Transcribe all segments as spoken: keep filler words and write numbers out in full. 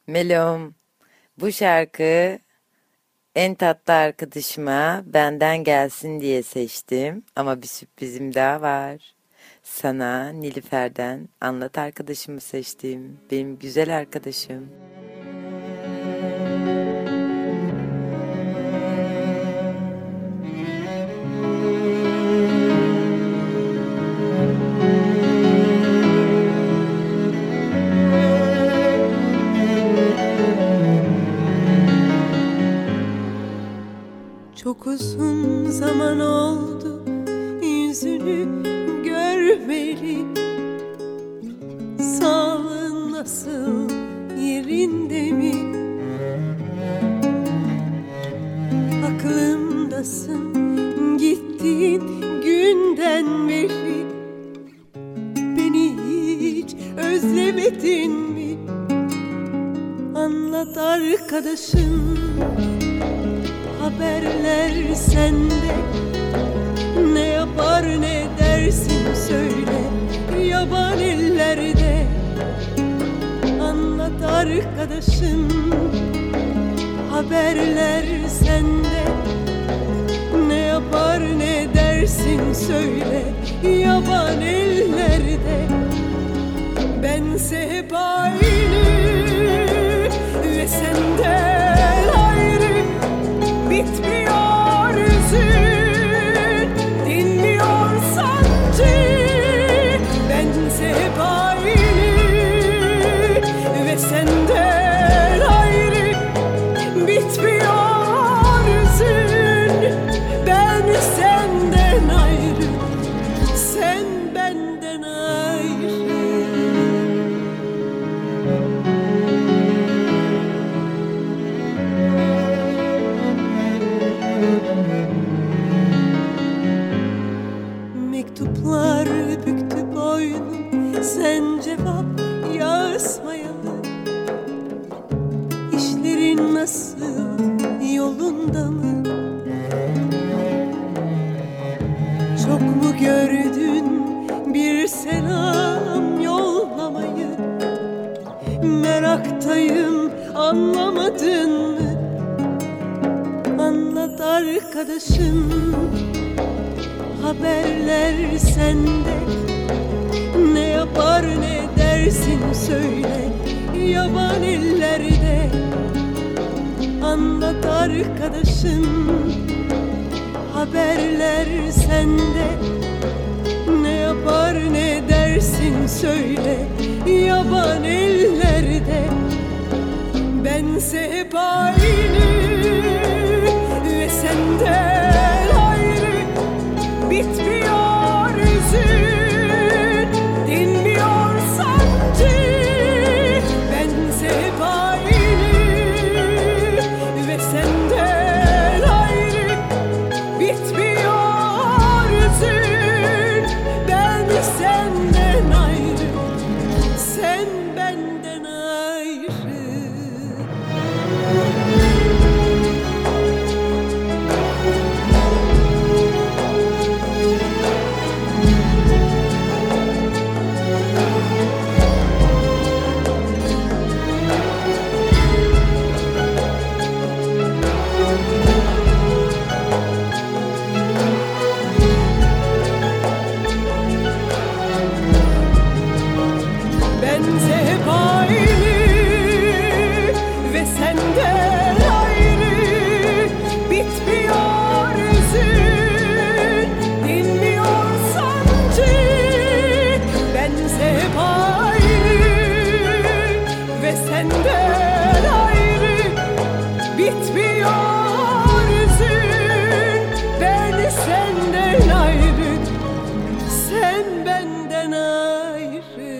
Melom, bu şarkı en tatlı arkadaşıma benden gelsin diye seçtim. Ama bir sürprizim daha var. Sana Nilüfer'den Anlat Arkadaşımı seçtim. Benim güzel arkadaşım. Çok uzun zaman oldu yüzünü görmeli. Sağlığın nasıl, yerinde mi? Aklımdasın gittiğin günden beri. Beni hiç özlemedin mi? Anlat arkadaşım. Haberler sende, ne yapar ne dersin söyle. Yaban ellerde, anlat arkadaşım. Haberler sende, ne yapar ne dersin söyle. Yaban ellerde, bense hep aynı ve senden ayrı. Bitmiyor hüzün, dinmiyor sancı. Bense hep aynı ve senden ayrı. Bitmiyor hüzün, ben senden ayrı. Sen benden ayrı. Mektuplar büktü boynum, sen cevap yazmayalı. İşlerin nasıl, yolunda mı? Çok mu gördün bir selam yollamayı? Meraktayım, anlamadın mı? Anlat arkadaşım. Haberler sende, ne yapar ne dersin söyle. Yaban ellerde, anlat arkadaşım. Haberler sende, ne yapar ne dersin söyle. Yaban ellerde, bense hep aynı ve senden ayrı. Bitmiyor hüzün, dinmiyor sancı. Bense hep aynı ve senden ayrı. Bitmiyor hüzün, ben senden ayrı. Sen benden ayrı. Bense hep aynı ve senden ayrı. Bitmiyor hüzün, dinmiyor sancı. Bense hep aynı ve senden ayrı. Bitmiyor hüzün, ben senden ayrı. Sen benden ayrı.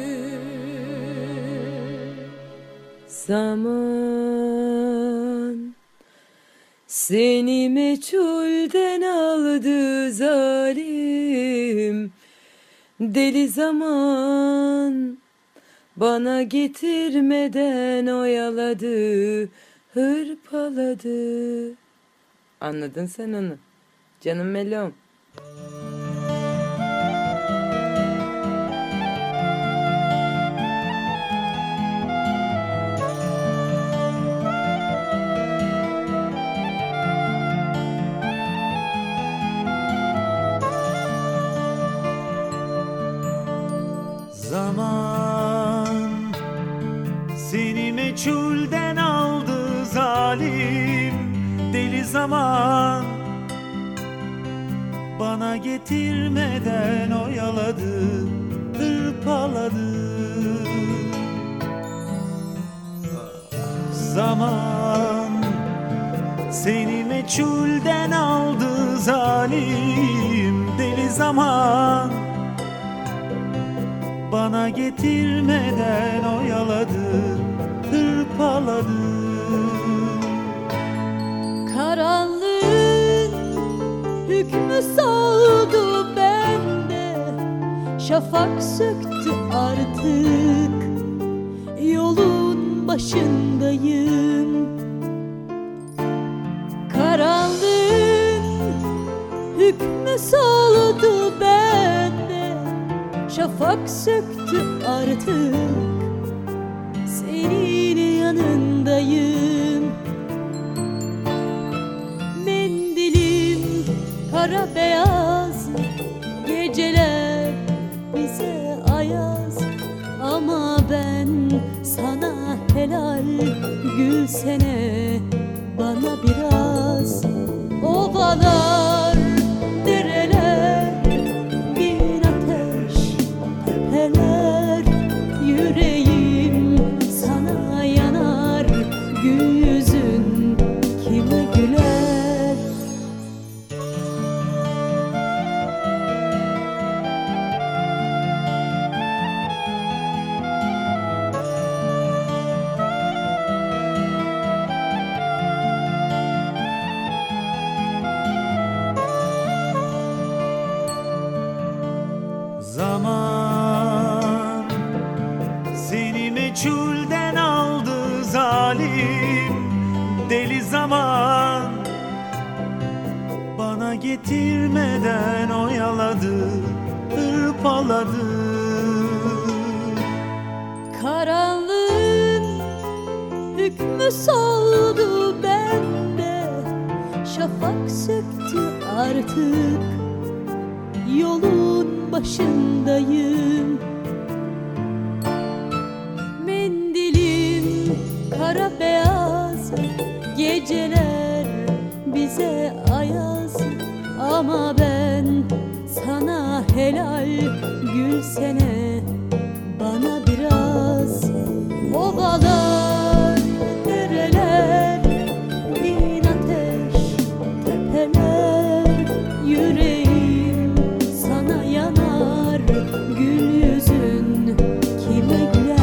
Zaman seni meçhulden aldı zalim. Deli zaman bana getirmeden oyaladı, hırpaladı. Anladın sen onu. Canım Melom. meçhulden aldı zalim deli zaman. Bana getirmeden oyaladı, hırpaladı. Zaman seni meçhulden aldı zalim deli zaman. Bana getirmeden oyaladı, hırpaladı. Karanlığın hükmü soldu bende, şafak söktü artık, yolun başındayım. Karanlığın hükmü soldu bende, şafak söktü artık, senin yanındayım. Mendilim kara beyaz, geceler bize ayaz. Ama ben sana helal, gülsene bana biraz. Ovalar, dereler, bin ateş, tepeler. Yüreğim sana yanar, gül yüzün kime güler? Zaman seni meçhulden aldı zalim deli zaman. Bana getirmeden oyaladı, hırpaladı. Karanlığın hükmü soldu bende, şafak söktü artık, yolun başındayım. Mendilim kara beyaz, geceler bize ayaz. Ama ben sana helal, gülsene bana biraz. Ovalar, dereler, bin ateş, tepeler. Yüreğim sana yanar, gül yüzün kime güler?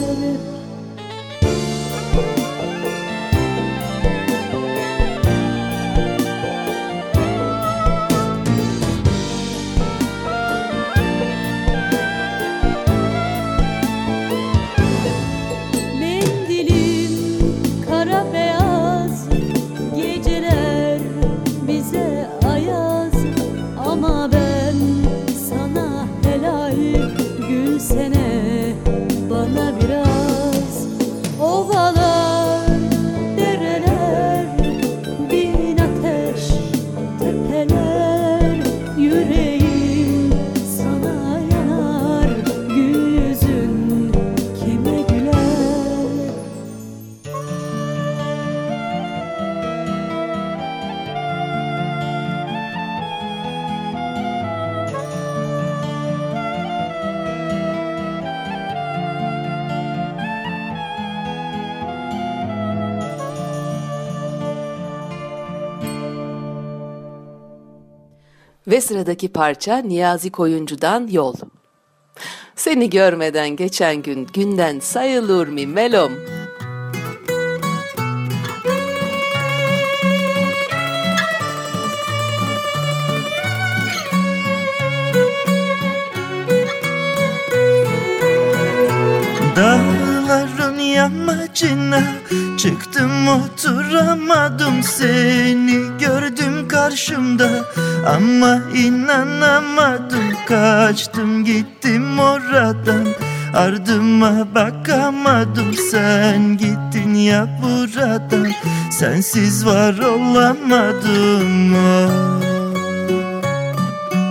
Mendilim kara beyaz, geceler bize ayaz. Ama ben sana helal, gülsene bana biraz. Ovalar, dereler, bin ateş, tepeler. Yüreğim sana yanar, gül yüzün kime güler? Ve sıradaki parça Niyazi Koyuncu'dan Yol. Seni görmeden geçen gün günden sayılır mı melom? Dağların yamacına çıktım, oturamadım, seni gördüm karşımda ama inanamadım. Kaçtım gittim oradan, ardıma bakamadım. Sen gittin ya buradan, sensiz var olamadım. Oh.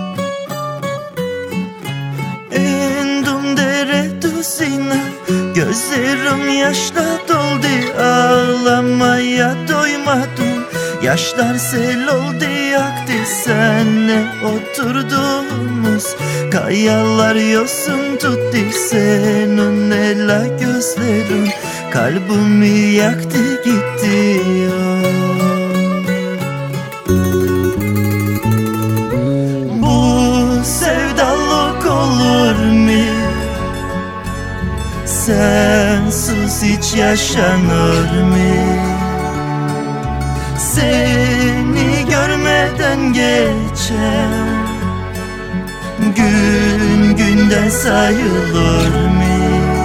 Endum dere dusina, göz gözlerim yaşla doldu, ağlamaya doymadım. Yaşlar sel oldu yaktı senle oturduğumuz kayalar yosun tuttu, senin ela gözlerin kalbimi yaktı gitti ya. Bu sevdalık olur mu? Sensiz hiç yaşanır mı? Seni görmeden geçer gün günden sayılır mı?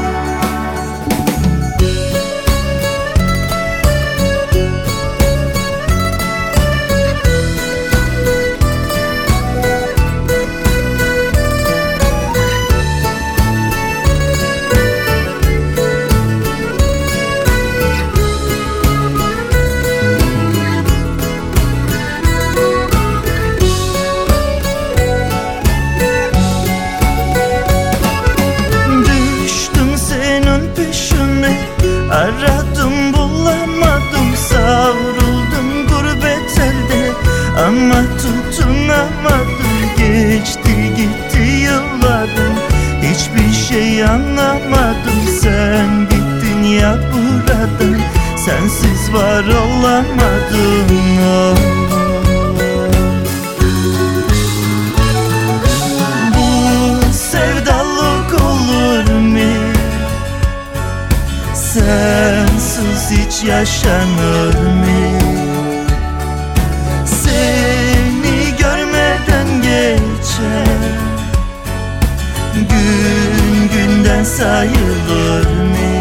Aradım bulamadım, savruldum gurbet elde ama tutunamadım. Geçti gitti yıllarım, hiçbir şey anlamadım. Sen gittin ya buradan, sensiz var olamadım. Oh. Bu sevdalık olur mu? Sensiz hiç yaşanır mı? Seni görmeden geçer gün günden sayılır mı?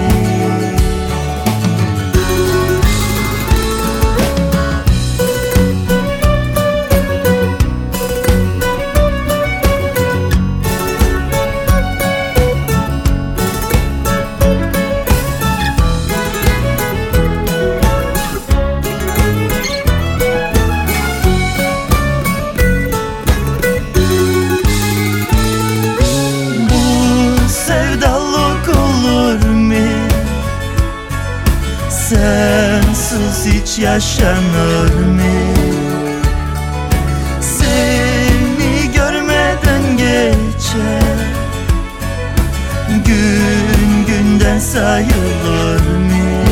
Sensiz hiç yaşanır mı? Seni görmeden geçer gün günden sayılır mı?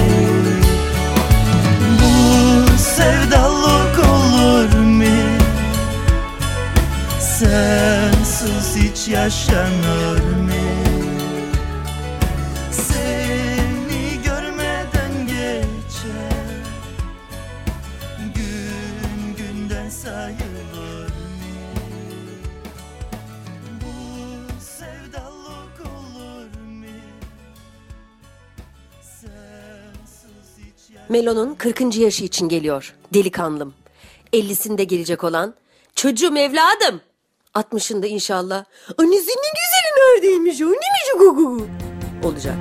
Bu sevdalık olur mu? Sensiz hiç yaşanır mı? Sayılır mı? Bu sevdalık olur mu? Sensiz hiç Melo'nun kırkıncı yaşı için geliyor. Delikanlım. ellisinde gelecek olan çocuğum evladım. altmışında inşallah annesinin güzeli neredeymiş o neymiş o gugu olacak.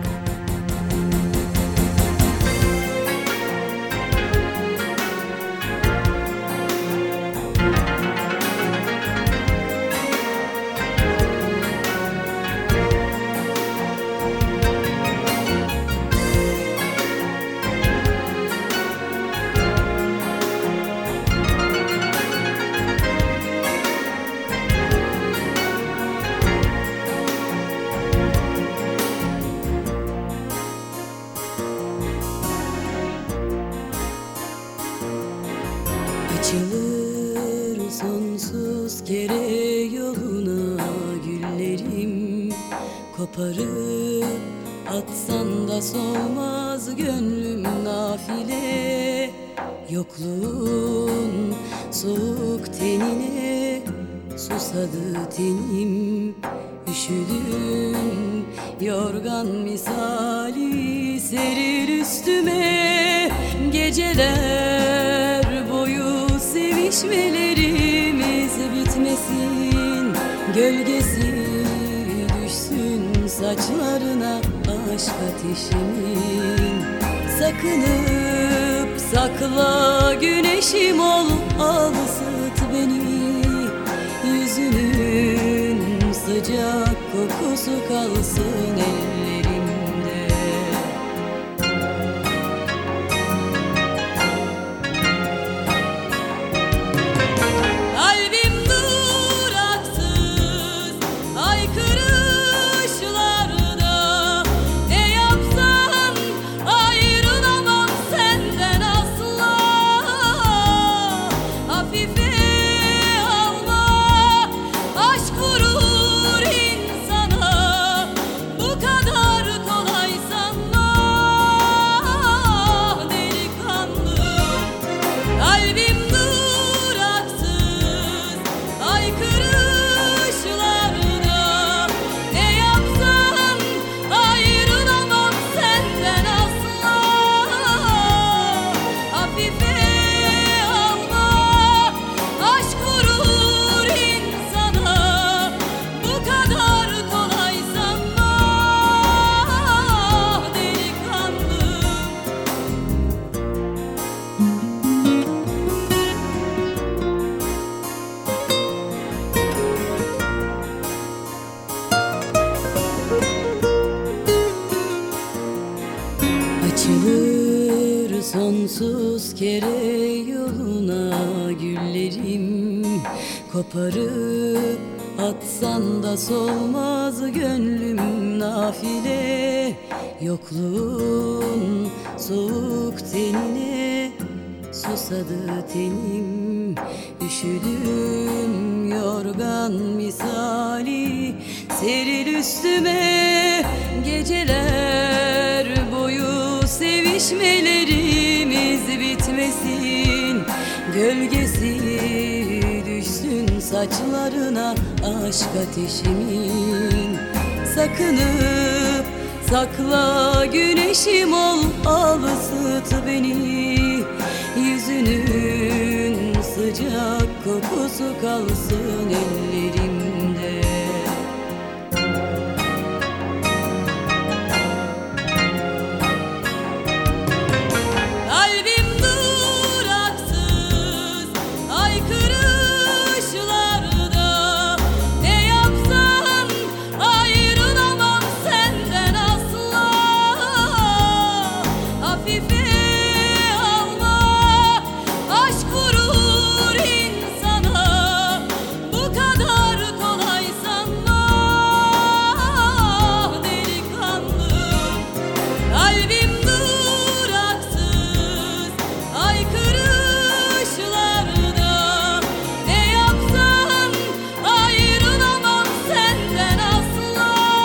Açılır sonsuz kere yoluna güllerim, koparıp atsan da solmaz gönlüm nafile. Yokluğun soğuk tenine susadı tenim, üşüdüm yorgan misali serir üstüme. Geceler boyu sevişmelerimiz bitmesin, gölgesi düşsün saçlarına aşk ateşimin. Sakınıp sakla güneşim ol, al ısıt beni. Yüzünün sıcak kokusu kalsın ellerimde. Açılır sonsuz kere yoluna güllerim, koparıp atsan da solmaz gönlüm nafile. Yokluğun soğuk tenine susadı tenim, üşüdüm yorgan misali. Seril üstüme geceler boyu, sevişmelerimiz bitmesin. Gölgesi düşsün saçlarına aşk ateşimin. Sakınıp sakla güneşim ol, al ısıt beni. Yüzünün sıcak kokusu kalsın ellerimde. Kalbim duraksız haykırışlarda, ne yapsan ayrılamam senden asla. Hafife alma, aşk vurur insana, bu kadar kolay sanma. Delikanlım, kalbim duraksız haykırışlarda, ne yapsan ayrılamam senden asla.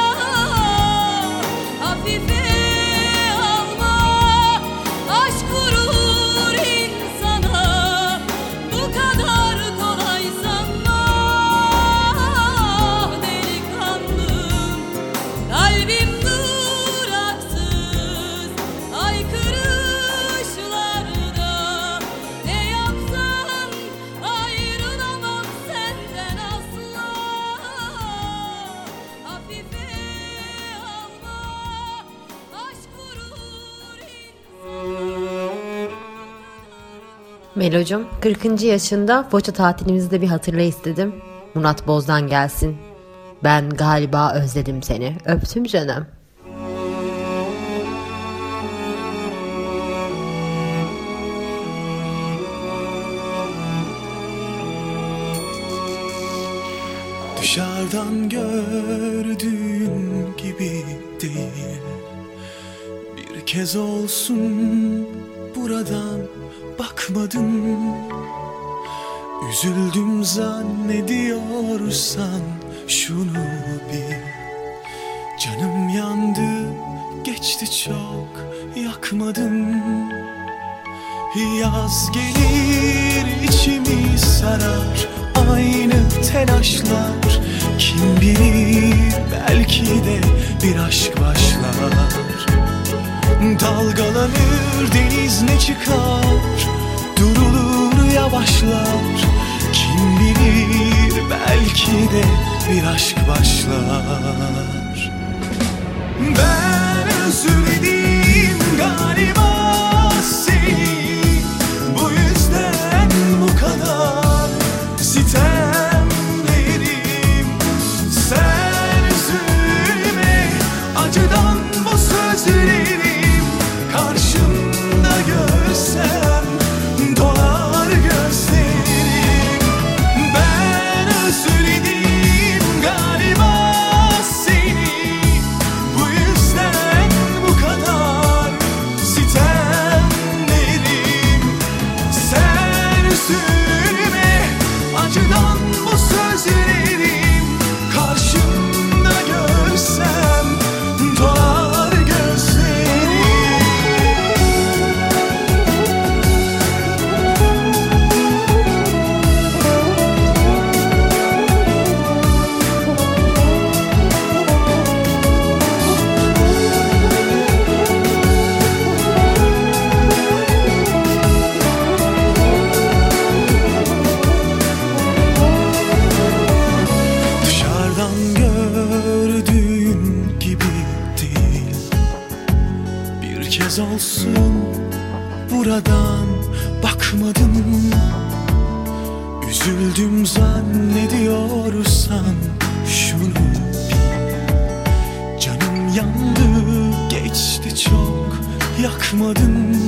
Hafife alma, aşk vurur insana, bu kadar kolay sanma. Delikanlım, kalbim duraksız haykırışlarda, ne yapsan ayrılamam senden asla. Hafife alma, aşk vurur Melocum, kırkıncı yaşında Foça tatilimizi de bir hatırla istedim. Murat Boz'dan gelsin. Ben galiba özledim seni. Öptüm canım. Dışarıdan gördüğün gibi değil. Bir kez olsun buradan bakmadın. Üzüldüm zannediyorsan şunu bil. Canım yandı, geçti çok, yakmadın. Yaz gelir içimi sarar, aynı telaşlar. Kim bilir belki de bir aşk başlar. Dalgalanır deniz, ne çıkar, durulur yavaşlar. Kim bilir belki de bir aşk başlar. Ben özledim galiba seni, bu yüzden bu kadar sitemlerim. Sen üzülme, acıdan bu sözlerim karşımda görsem dolar gözlerim. Ben özledim galiba seni, bu yüzden bu kadar sitemlerim. Sen üzülme, acıdan bu sözlerim karşımda görsem dolar gözlerim. Dışarıdan gördüğün gibi değil. Bir kez olsun buradan bakmadım. Üzüldüm zannediyorsan şunu bil. Canım yandı, geçti çok, yakmadın.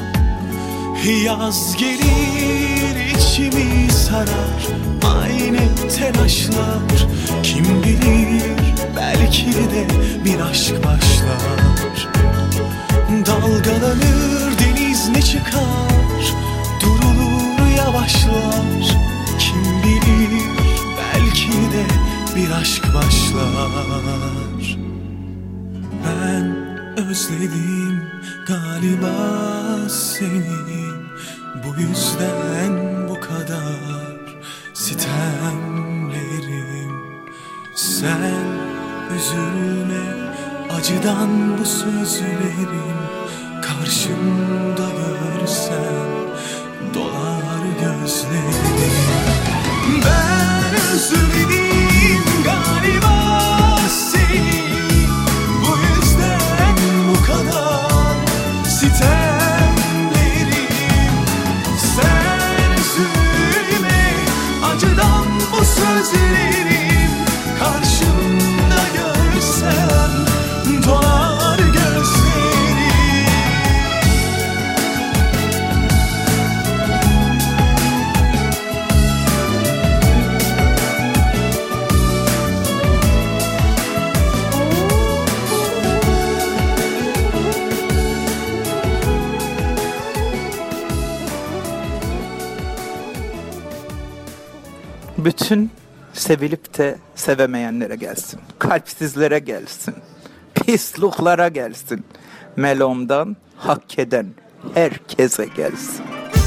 Yaz gelir içimi sarar aynı telaşlar. Kim bilir belki de bir aşk başlar. Dalgalanır deniz ne çıkar, durulur yavaşlar. Kim bilir belki de bir aşk başlar. Ben özledim galiba seni, bu yüzden bu kadar sitemlerim. Sen üzülme, acıdan bu sözlerim karşımda görsen dolar gözlerim. Ben özledim galiba seni, bu yüzden bu kadar sitemlerim. Sen üzülme, acıdan bu sözlerim karşımda görsem dolar gözlerim. Bütün sevilip de sevemeyenlere gelsin. Kalpsizlere gelsin. Pisliklara gelsin. Melomdan hak eden herkese gelsin.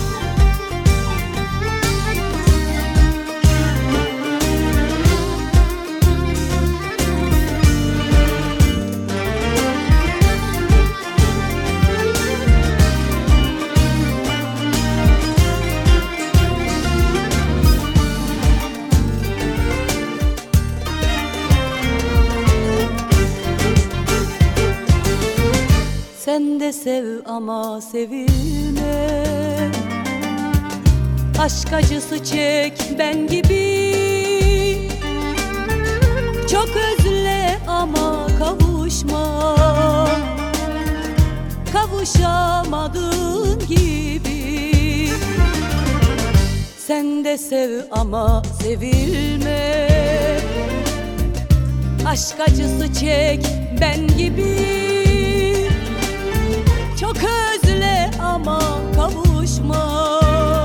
Sen de sev ama sevilme, aşk acısı çek ben gibi. Çok özle ama kavuşma, kavuşamadığın gibi. Sen de sev ama sevilme, aşk acısı çek ben gibi. Çok özle ama kavuşma,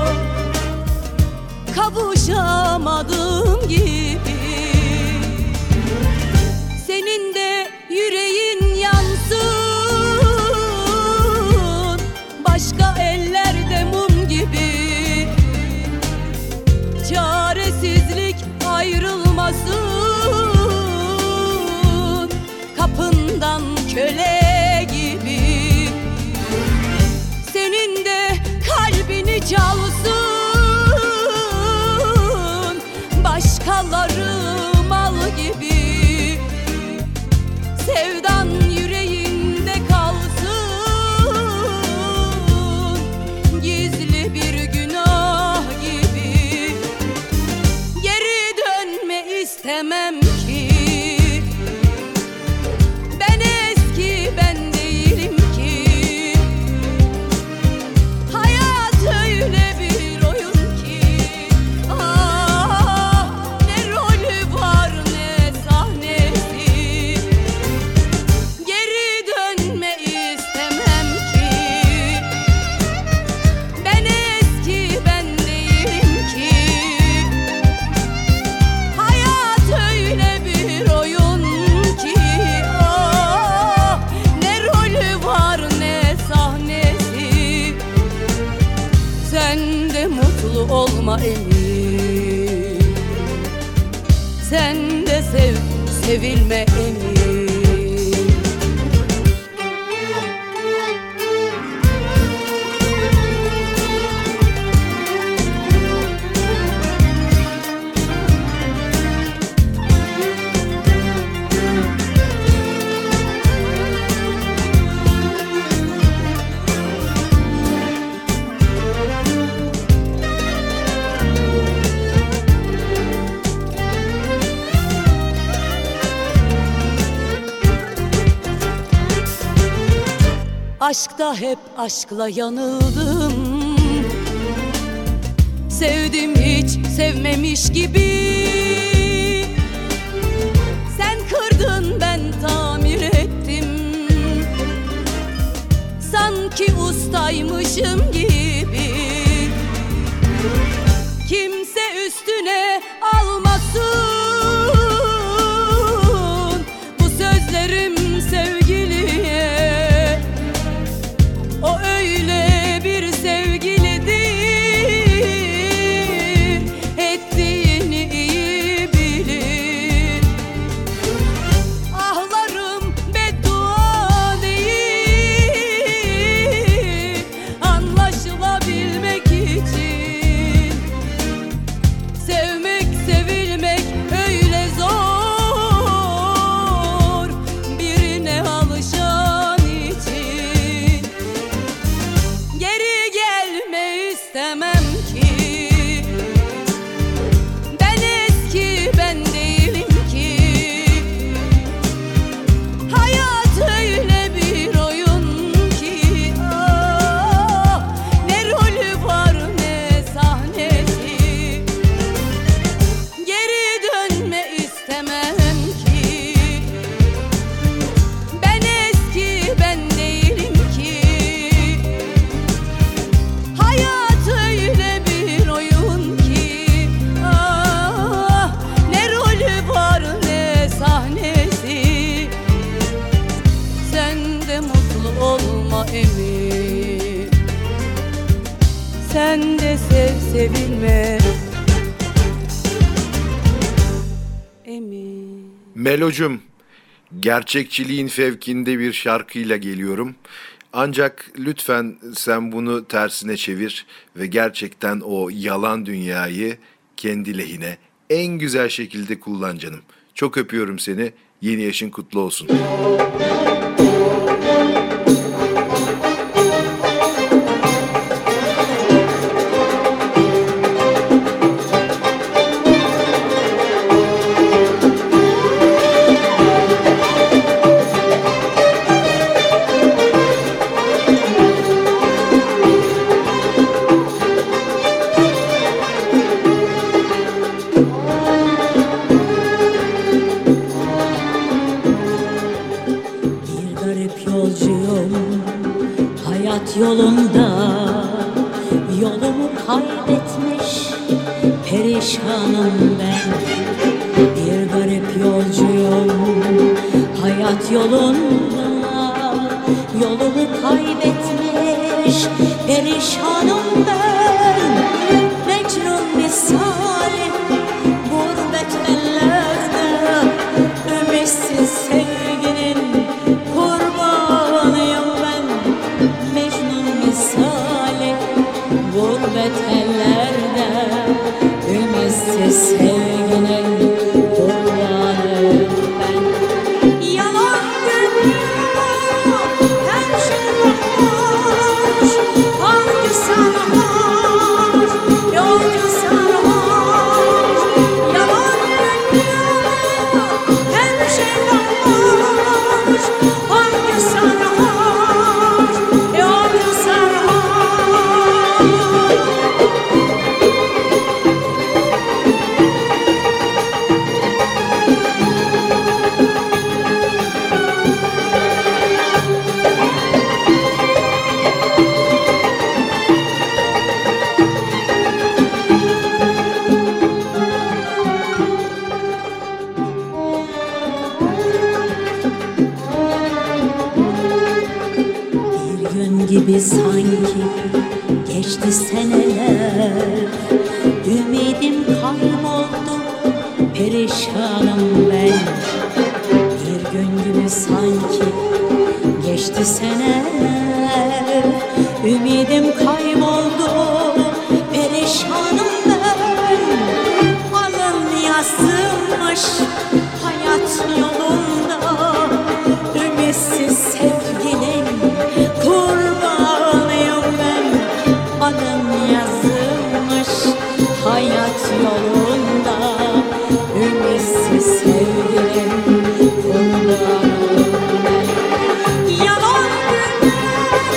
kavuşamadığım gibi. Senin de yüreğin yansın, başka ellerde mum gibi. Çaresizlik ayrılmasın, kapından köle gibi. Senin de kalbini çalsın, başkaları mal gibi. Sevdan yüreğinde kalsın, gizli bir günah gibi. Geri dönme istemem ki, ben eski ben değilim ki. Öyle bir oyun ki, ah, ne rolü var ne sahnesi. Geri dönme istemem ki, ben eski ben değilim ki. Hayat öyle bir oyun ki, ah, ne rolü var ne sahnesi. Sen de mutlu olma emin, sen de sev, sevilme emin. Aşkta hep aşkla yanıldım. Sevdim hiç sevmemiş gibi. Sen kırdın ben tamir ettim. Sanki ustaymışım gibi. Kimse üstüne almasın bu sözlerim sevgiliye. O öyle bir sevgilidir, ettiğini iyi bilir. Ahlarım beddua değil, anlaşılabilmek için. Sevmek, sevilmek öyle zor, birine alışan için. Geri gelme istemem ki. Ben eski ben değilim ki. Hayat öyle bir oyun ki. Ah, ne rolü var ne sahnesi. Geri dönme istemem ki. Ben eski ben değilim ki. Hayat öyle bir oyun ki. Ah, ne rolü var ne sahnesi. Sen de mutlu olma emin. Sen de sev sevilme emin. Melocum, gerçekçiliğin fevkinde bir şarkıyla geliyorum. Ancak lütfen sen bunu tersine çevir ve gerçekten o yalan dünyayı kendi lehine en güzel şekilde kullan canım. Çok öpüyorum seni. Yeni yaşın kutlu olsun. Bir garip yolcuyum hayat yolunda. Yolumu kaybetmiş perişanım ben. Bir garip yolcuyum hayat yolunda. Yolumu kaybetmiş perişanım ben. Mecnun misali gurbet ellerde. Ümitsiz sevginin kurbanıyım ben. Mecnun misali gurbet ellerde. Ümitsiz sevginin kurbanıyım ben. Yalan dünya her şey boş. Hangi sarhoş, yolcu sarhoş. Yalan dünya her şey boş. Hangi sarhoş, yolcu sarhoş. Bir gün gibi sanki geçti seneler. Ümidim kayboldu, perişanım ben. Bir gün gibi sanki geçti seneler. Ümidim kayboldu, perişanım ben. Alın yazılmış hayat yolunda. Ümitsiz sevginin kurbanıyım ben. Alın yazılmış hayat yolunda. Ümitsiz sevginin kurbanıyım ben. Yalan dünya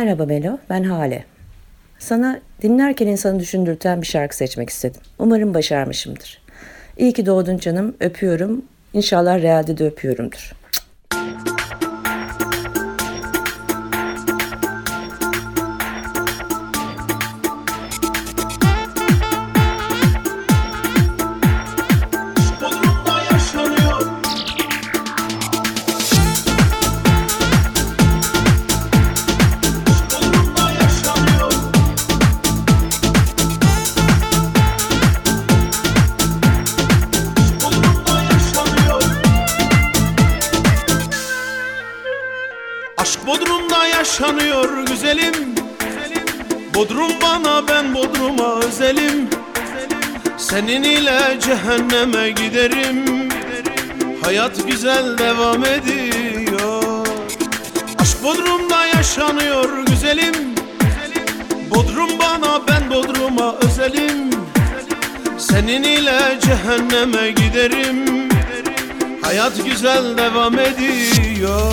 Merhaba Melo, ben Hale. Sana dinlerken insanı düşündürten bir şarkı seçmek istedim. Umarım başarmışımdır. İyi ki doğdun canım, öpüyorum. İnşallah realde de öpüyorumdur. Aşk Bodrum'da yaşanıyor güzelim. Bodrum bana, ben Bodrum'a özelim. Senin ile cehenneme giderim. Hayat güzel devam ediyor. Aşk Bodrum'da yaşanıyor güzelim. Bodrum bana, ben Bodrum'a özelim. Senin ile cehenneme giderim. Hayat güzel devam ediyor.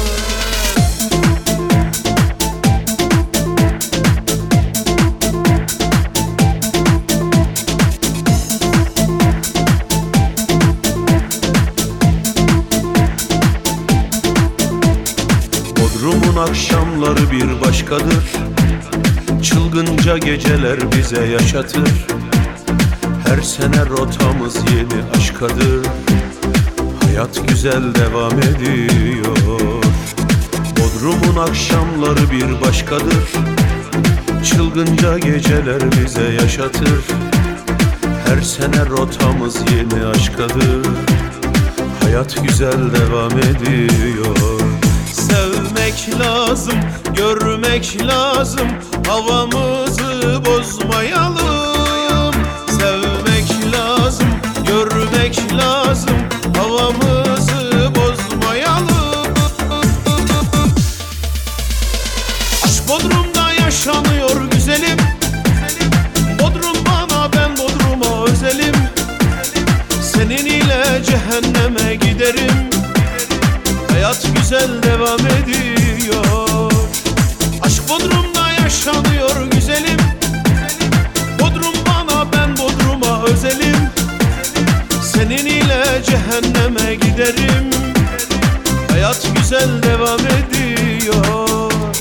Bodrum'un akşamları bir başkadır. Çılgınca geceler bize yaşatır. Her sene rotamız yeni aşkadır. Hayat güzel devam ediyor. Bodrum'un akşamları bir başkadır. Çılgınca geceler bize yaşatır. Her sene rotamız yeni aşkadır. Hayat güzel devam ediyor. Sevmek lazım, görmek lazım, havamızı bozmayalım. Sevmek lazım, görmek lazım, havamızı bozmayalım. Aşk Bodrum'da yaşanıyor güzelim. Bodrum bana, ben Bodrum'a özelim. Senin ile cehenneme giderim. Hayat güzel devam ediyor. Aşk Bodrum'da yaşanıyor güzelim. Bodrum bana, ben Bodrum'a özelim. Senin ile cehenneme giderim. Hayat güzel devam ediyor.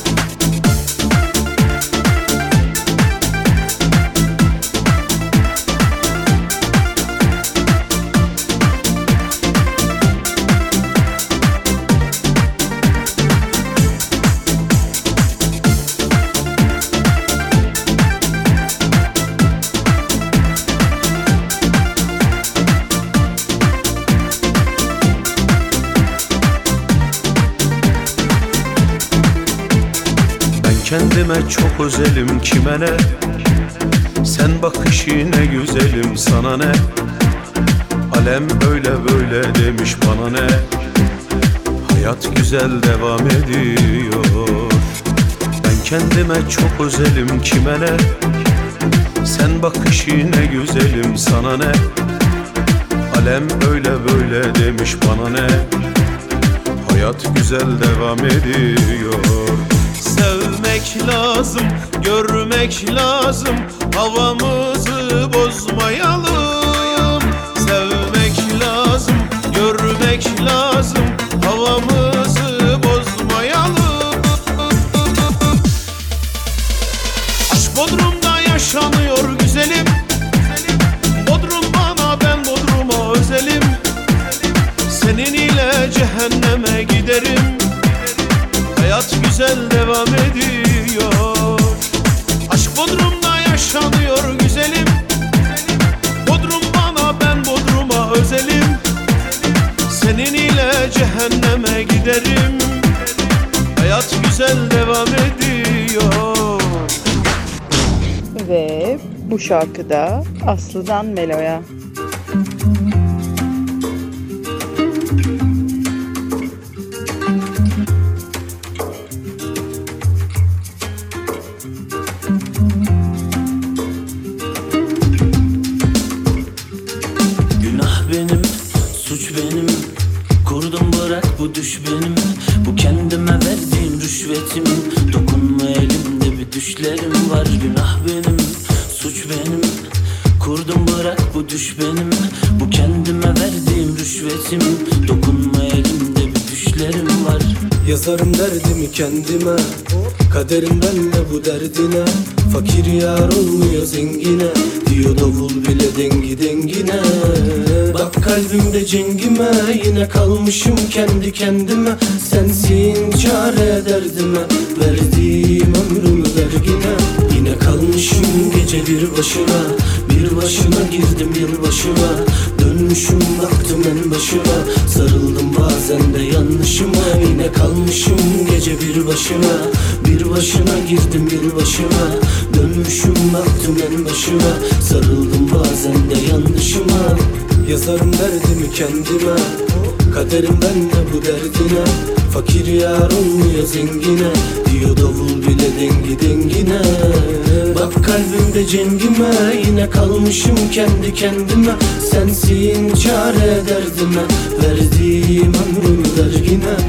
Kendime çok özelim, kime ne? Sen bakışı ne güzelim, sana ne? Alem öyle böyle demiş, bana ne? Hayat güzel devam ediyor. Ben kendime çok özelim, kime ne? Sen bakışı ne güzelim, sana ne? Alem öyle böyle demiş, bana ne? Hayat güzel devam ediyor. Sevmek lazım, görmek lazım, havamızı bozmayalım. Sevmek lazım, görmek lazım, havamızı bozmayalım. Aşk Bodrum'da yaşanıyor güzelim. Bodrum bana, ben Bodrum'a özelim. Senin ile cehenneme giderim. Hayat güzel devam ediyor. Aşk Bodrum'da yaşanıyor güzelim. Bodrum bana, ben Bodrum'a özelim. Senin ile cehenneme giderim. Hayat güzel devam ediyor. Ve bu şarkıda Aslı'dan Melo'ya. Günah benim, suç benim. Kurdum bırak bu bu düş benim, bu kendime verdiğim rüşvetim. Dokunma elimde bir düşlerim var. Günah benim, suç benim. Kurdum bırak bu düş benim, bu kendime verdiğim rüşvetim. Dokunma elimde bir düşlerim var. Yazarım derdimi kendime, kaderim benle bu derdine. Fakir yar olmuyor zengine, diyor davul bile dengi dengine. Bak kalbimde cengime, yine kalmışım kendi kendime. Sensin çare derdime, verdiğim ömrümü vergine. Yine kalmışım gece bir başına, bir başına girdim yılbaşına. Dönmüşüm baktım en başına, sarıldım bazen de yanlışıma. Yine kalmışım gece bir başına, bir başına girdim yılbaşına. Dönmüşüm baktım en başına, sarıldım bazen de yanlışıma. Yazarım derdimi kendime, kaderim benle bu derdine. Fakir yar olmuyor zengine, diyor davul bile dengi dengine. Bak kalbimde cengime, yine kalmışım kendi kendime. Sensin çare derdime, verdiğim ömrümü vergine.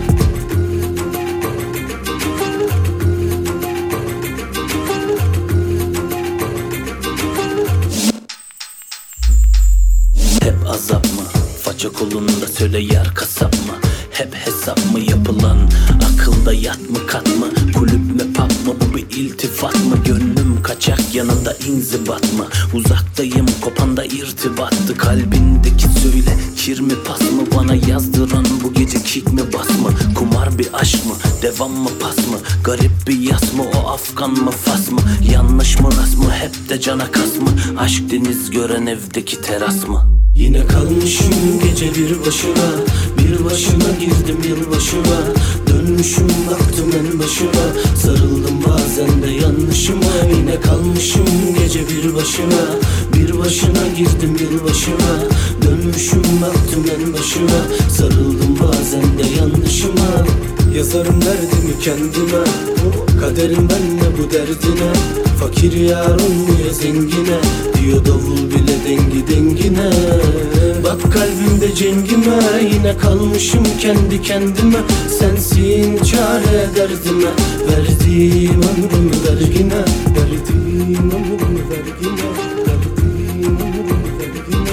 Hep azap mı? Faça kolunda söyle yar kasap mı? Hep hesap mı yapılan? Akılda yat mı kat mı? Kulüp mü pub mı? Bu bir iltifat mı? Gönlüm kaçak yanında inzibat mı? Uzaktayım kopanda irtibattı. Kalbindeki söyle kir mi pas mı? Bana yazdıran bu gece kick mi bas mı? Kumar bir aşk mı? Devam mı pas mı? Garip bir yas mı? O Afgan mı Fas mı? Yanlış mı rast mı? Hep de cana kas mı? Aşk deniz gören evdeki teras mı? Yine kalmışım gece bir başına, bir başına girdim yılbaşına. Dönmüşüm baktım en başına, sarıldım bazen de yanlışıma. Yine kalmışım gece bir başına, bir başına girdim yılbaşına. Dönmüşüm baktım en başına, sarıldım bazen de yanlışıma. Yazarım derdimi kendime, kaderim benle bu derdine. Fakir yar olmuyor zengine, diyor davul bile dengi dengine. Bak kalbimde cengime, yine kalmışım kendi kendime. Sensin çare derdime, verdiğim ömrümü vergine. Verdiğim ömrümü vergine. Verdiğim ömrümü vergine.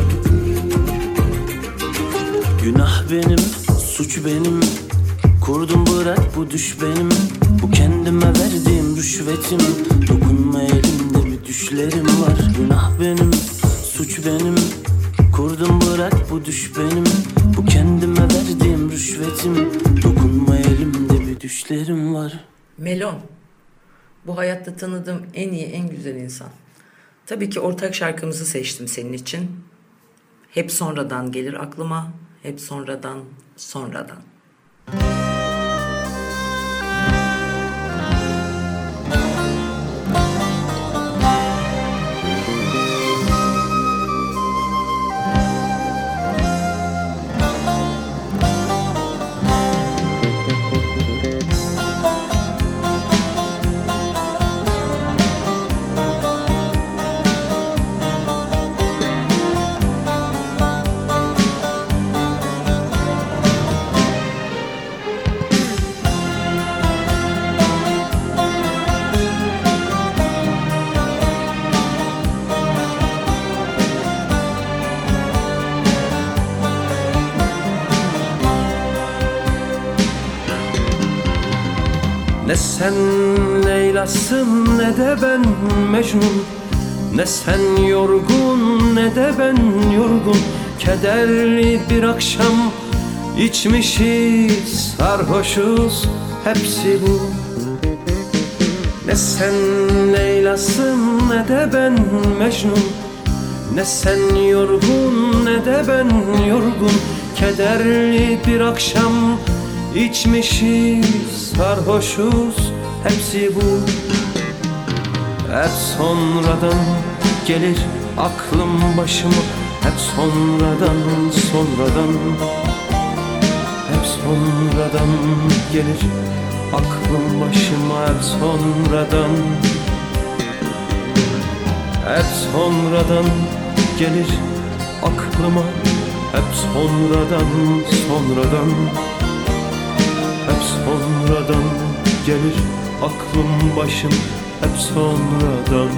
Günah benim, suç benim. Kurdum bırak bu düş benim, bu kendime verdiğim rüşvetim. Dokunma elimde bir düşlerim var. Günah benim, suç benim. Kurdum bırak bu düş benim, bu kendime verdiğim rüşvetim. Dokunma elimde bir düşlerim var. Melon, bu hayatta tanıdığım en iyi, en güzel insan. Tabii ki ortak şarkımızı seçtim senin için. Hep sonradan gelir aklıma, hep sonradan, sonradan. Ne sen Leyla'sın ne de ben Mecnun. Ne sen yorgun ne de ben yorgun. Kederli bir akşam içmişiz, sarhoşuz, hepsi bu. Ne sen Leyla'sın ne de ben Mecnun. Ne sen yorgun ne de ben yorgun. Kederli bir akşam İçmişiz, sarhoşuz, hepsi bu. Hep sonradan gelir aklım başıma. Hep sonradan, sonradan. Hep sonradan gelir aklım başıma. Hep sonradan. Hep sonradan gelir aklıma. Hep sonradan, sonradan. hep sonradan gelir aklım başım hep sonradan.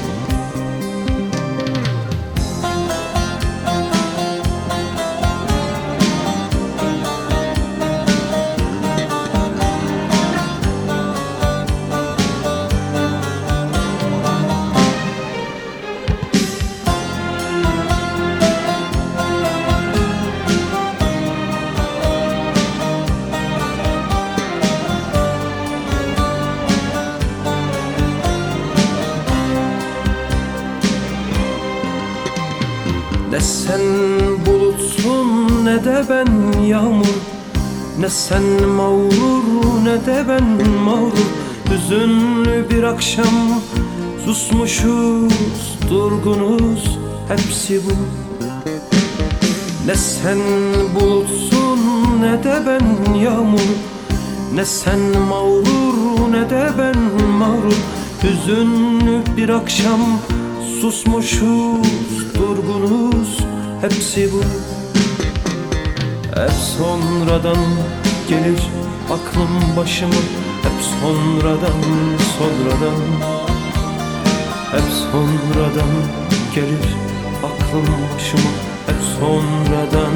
Ne sen bulutsun ne de ben yağmur, ne sen mağrur ne de ben mağrur. Hüzünlü bir akşam susmuşuz, durgunuz, hepsi bu. Ne sen bulutsun ne de ben yağmur, ne sen mağrur ne de ben mağrur. Hüzünlü bir akşam susmuşuz, durgunuz, hepsi bu. Hep sonradan gelir aklım başıma, hep sonradan, sonradan. Hep sonradan gelir aklım başıma, hep sonradan.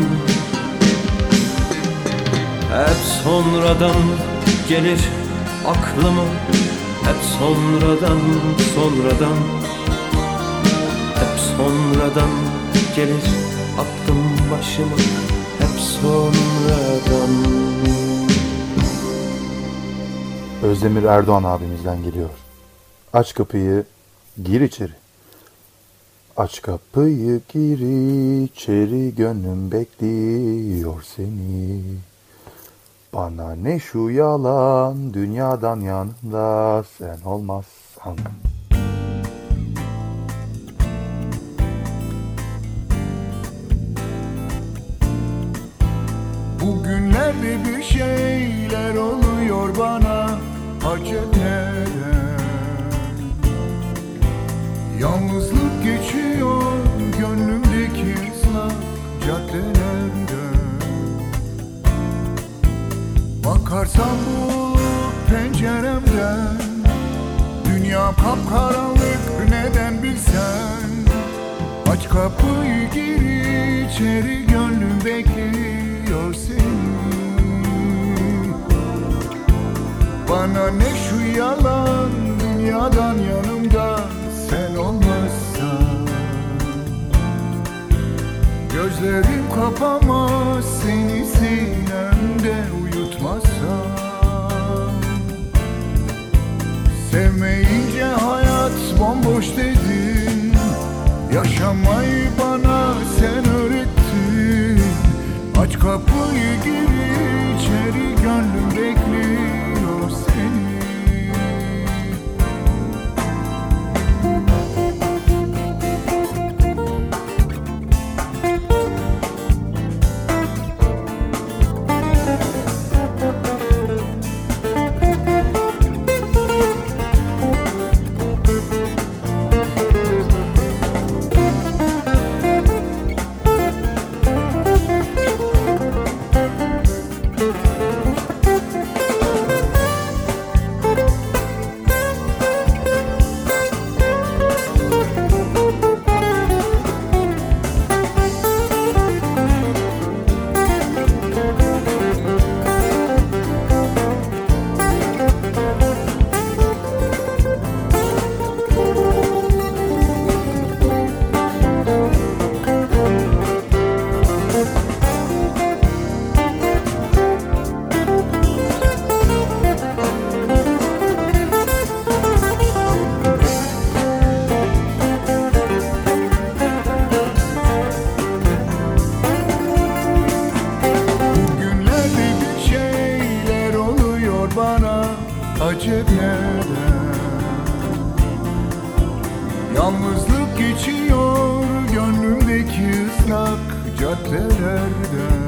Hep sonradan gelir aklıma, hep sonradan, sonradan. Hep sonradan gelir aklım başıma, hep sonradan. Özdemir Erdoğan abimizden geliyor. Aç kapıyı, gir içeri. Aç kapıyı, gir içeri, gönlüm bekliyor seni. Bana ne şu yalan, dünyadan yanında sen olmazsan. Bugünlerde bir şeyler oluyor bana acele. Yalnızlık geçiyor gönlümdeki ıslak caddelerde. Bakarsam bu penceremden, dünya kapkaranlık neden bilsen. Aç kapıyı, gir içeri, gönlüm bekliyor seni. Bana ne şu yalan, dünyadan yanımda sen olmazsan. Gözlerim kapamaz seni sinemde uyutmazsam. Sevmeyince hayat bomboş dedin, yaşamayı bana sen öğrettin. Aç kapıyı, gir içeri, gönlüm bekliyor seni. Yalnızlık geçiyor gönlümdeki ıslak caddelerden.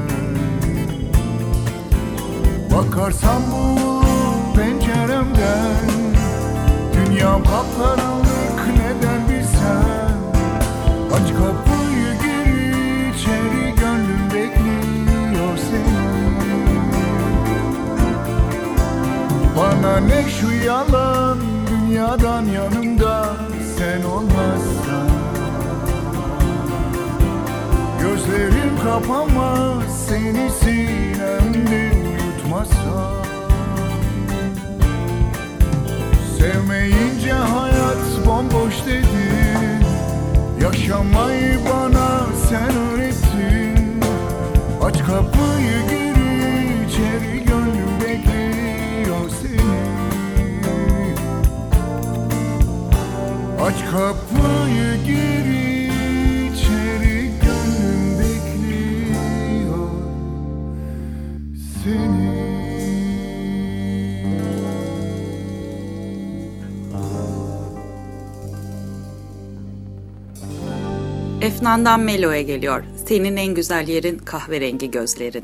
Bakarsam bu penceremden, dünyam kapkaranlık neden bilsen. Aç kapıyı, gir içeri, gönlüm bekliyor seni. Bana ne şu yalan dünyadan yanımda sen olmazsan. Gözlerim kapamaz seni sinemde uyutmazsan. Sevmeyince hayat bomboş dedin, yaşamayı bana sen öğrettin. Aç kapıyı gir içeri, gönlüm bekliyor seni. Aç kapıyı gir içeri, gönlüm bekliyor seni. Efnan'dan Melo'ya geliyor. Senin en güzel yerin kahverengi gözlerin.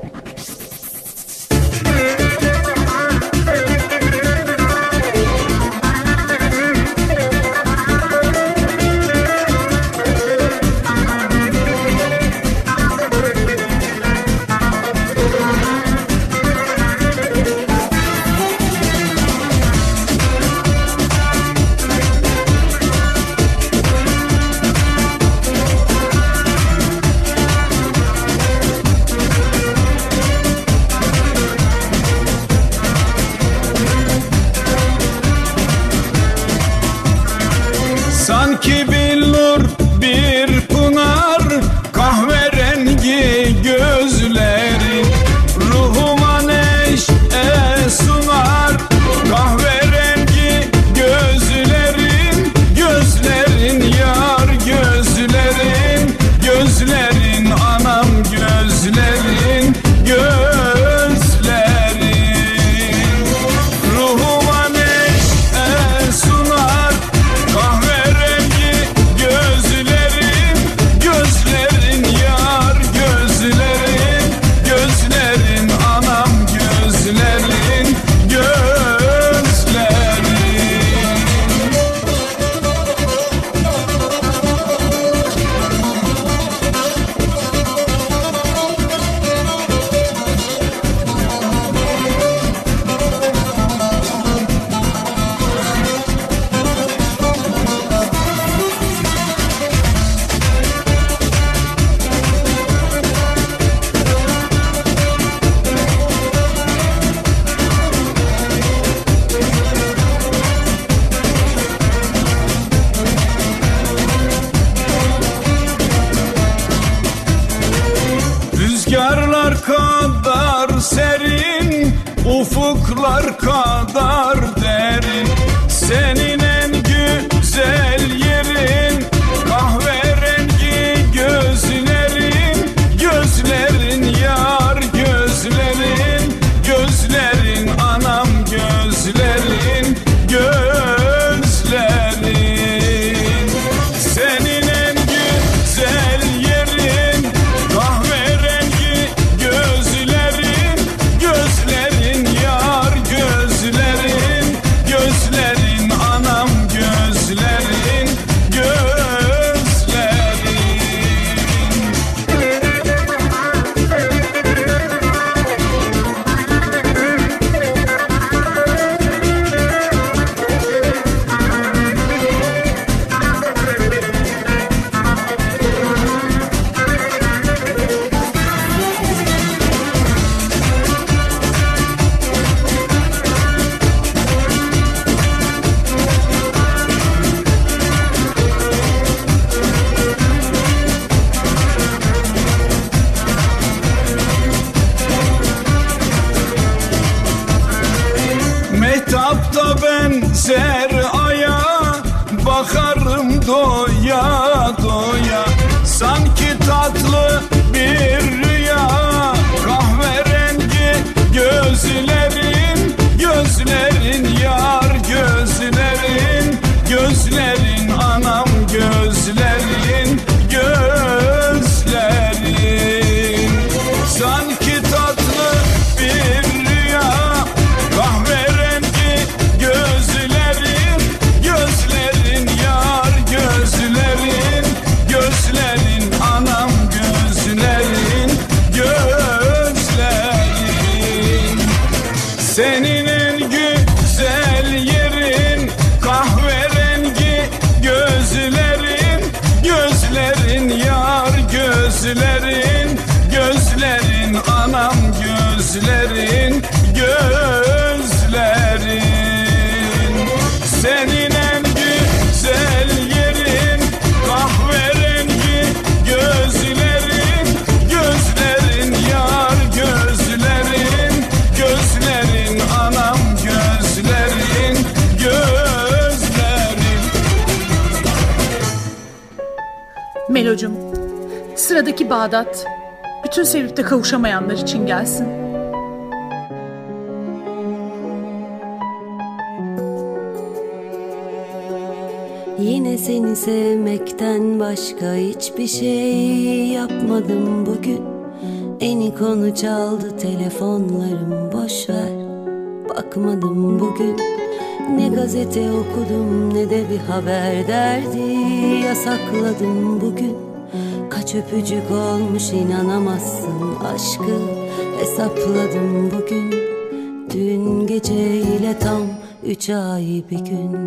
Sanki billur bir pınar, kahverengi gözlerin ruhuma neşe sunar. Kahverengi gözlerin, gözlerin yar gözlerin, gözlerin anam gözlerin, gözlerin ruhuma neşe sunar. Kahverengi gözlerin, gözlerin yar gözlerin, gözlerin anam gözlerin, gözlerin. Rüzgarlar kadar serin, ufuklar kadar derin. Senin en güzel yerin kahverengi gözlerin, gözlerin yar gözlerin, gözlerin anam gözlerin, gözlerin. Senin en güzel yerin kahverengi gözlerin, gözlerin yar gözlerin, gözlerin anam gözlerin, gözlerin. Mehtapta benzer aya, bakarım doya doya. Sanki tatlı bir rüya, kahverengi gözlerin, gözlerin yar gözlerin, gözlerin anam gözlerin, gözlerin. Sanki tatlı bir rüya, kahverengi gözlerin, gözlerin yar gözlerin, gözlerin anam gözlerin, gözlerin. Senin en güzel gözlerin, gözlerin anam gözlerin, gözlerin. Senin en güzel yerin kahverengi gözlerin, gözlerin yar gözlerin, gözlerin anam gözlerin, gözlerin. Melocum, sıradaki Bağdat, bütün Sevilip'te kavuşamayanlar için gelsin. Yine seni sevmekten başka hiçbir şey yapmadım bugün. Eni konu çaldı telefonlarım, boşver, bakmadım bugün. Ne gazete okudum ne de bir haber derdi yasakladım bugün. Kaç öpücük olmuş inanamazsın, aşkı hesapladım bugün. Dün geceyle tam üç ay bir gün.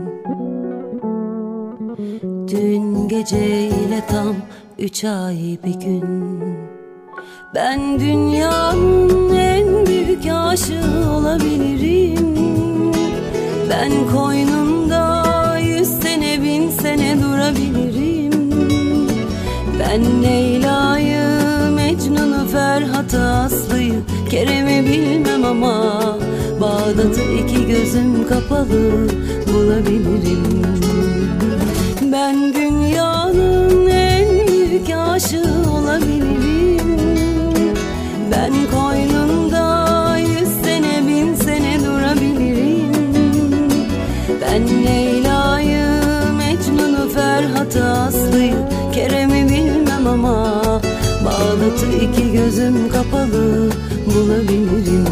Dün geceyle tam üç ay bir gün. Ben dünyanın en büyük aşığı olabilirim. Ben koynunda yüz sene bin sene durabilirim. Ben Leyla'yı, Mecnun'u, Ferhat'ı, Aslı'yı, Kerem'i bilmem ama Bağdat'ı iki gözüm kapalı bulabilirim. Ben dünyanın en büyük aşığı olabilirim. Ben koynunda yüz sene bin sene durabilirim. Ben Leyla'yı, Mecnun'u, Ferhat'ı, Aslı'yı, Kerem'i bilmem ama Bağdat'ı iki gözüm kapalı bulabilirim.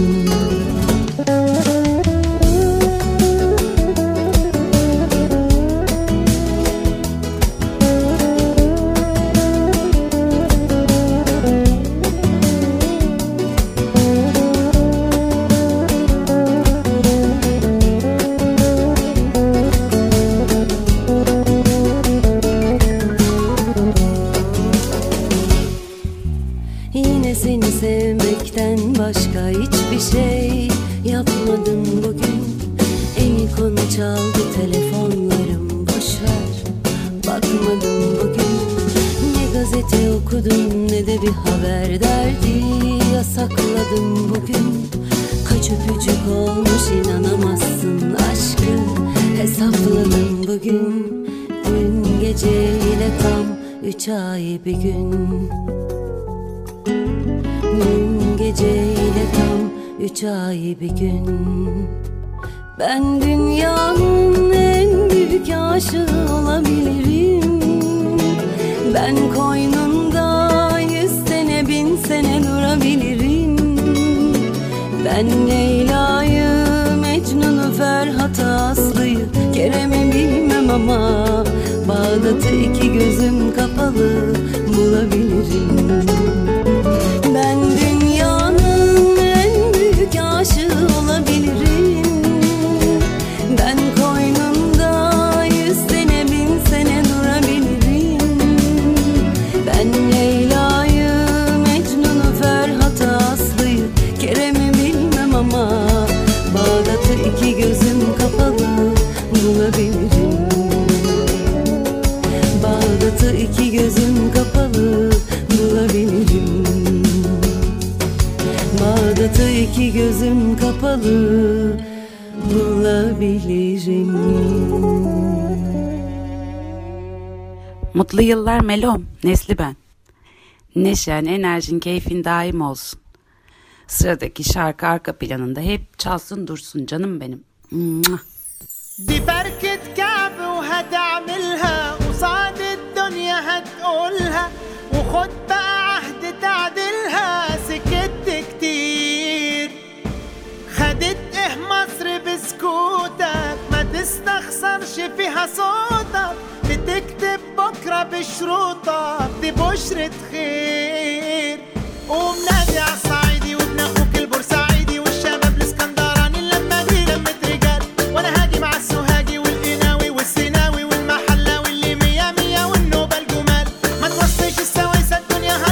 Başka hiçbir şey yapmadım bugün. Eni konu çaldı telefonlarım, boşver, bakmadım bugün. Ne gazete okudum ne de bir haber derdi yasakladım bugün. Kaç öpücük olmuş inanamazsın, aşkı hesapladım bugün. Dün geceyle tam üç ay bir gün. Dün geceyle tam üç ay bir gün. Ben dünyanın en büyük aşığı olabilirim. Ben koynunda yüz sene bin sene durabilirim. Ben Leyla'yı, Mecnun'u, Ferhat'ı, Aslı'yı, Kerem'i bilmem ama Bağdat'ı iki gözüm kapalı bulabilirim. Ben dünyanın en büyük aşığı olabilirim. Ben koynunda yüz sene bin sene durabilirim. Ben Leyla'yı, Mecnun'u, Ferhat'ı, Aslı'yı, Kerem'i bilmem ama Bağdat'ı iki gözüm kapalı bulabilirim. Bağdat'ı iki gözüm kapalı bulabilirim. Bağdat'ı iki gözüm kapalı bulabilirim. Mutlu yıllar Melom, Nesli ben. Neşen, enerjin, keyfin daim olsun. Sıradaki şarkı arka planında hep çalsın dursun canım benim. Mua. ببركة كعب وهتعملها قصاد الدنيا هتقولها وخد بقى عهد تعدلها سكت كتير خدت ايه مصر بسكوتك ما تستخسرش فيها صوتك بتكتب بكرة بشروطك دي بشرة خير قوم نادي عالصعيدي وابن اخوك البورسعيدي والشباب الاسكندراني لما دي لمة رجال وانا هاجي مع السوهاجي والقناوي والسيناوي والمحلاوي اللي مية مية والنوبة الجمال ما توصيش السوايسة الدنيا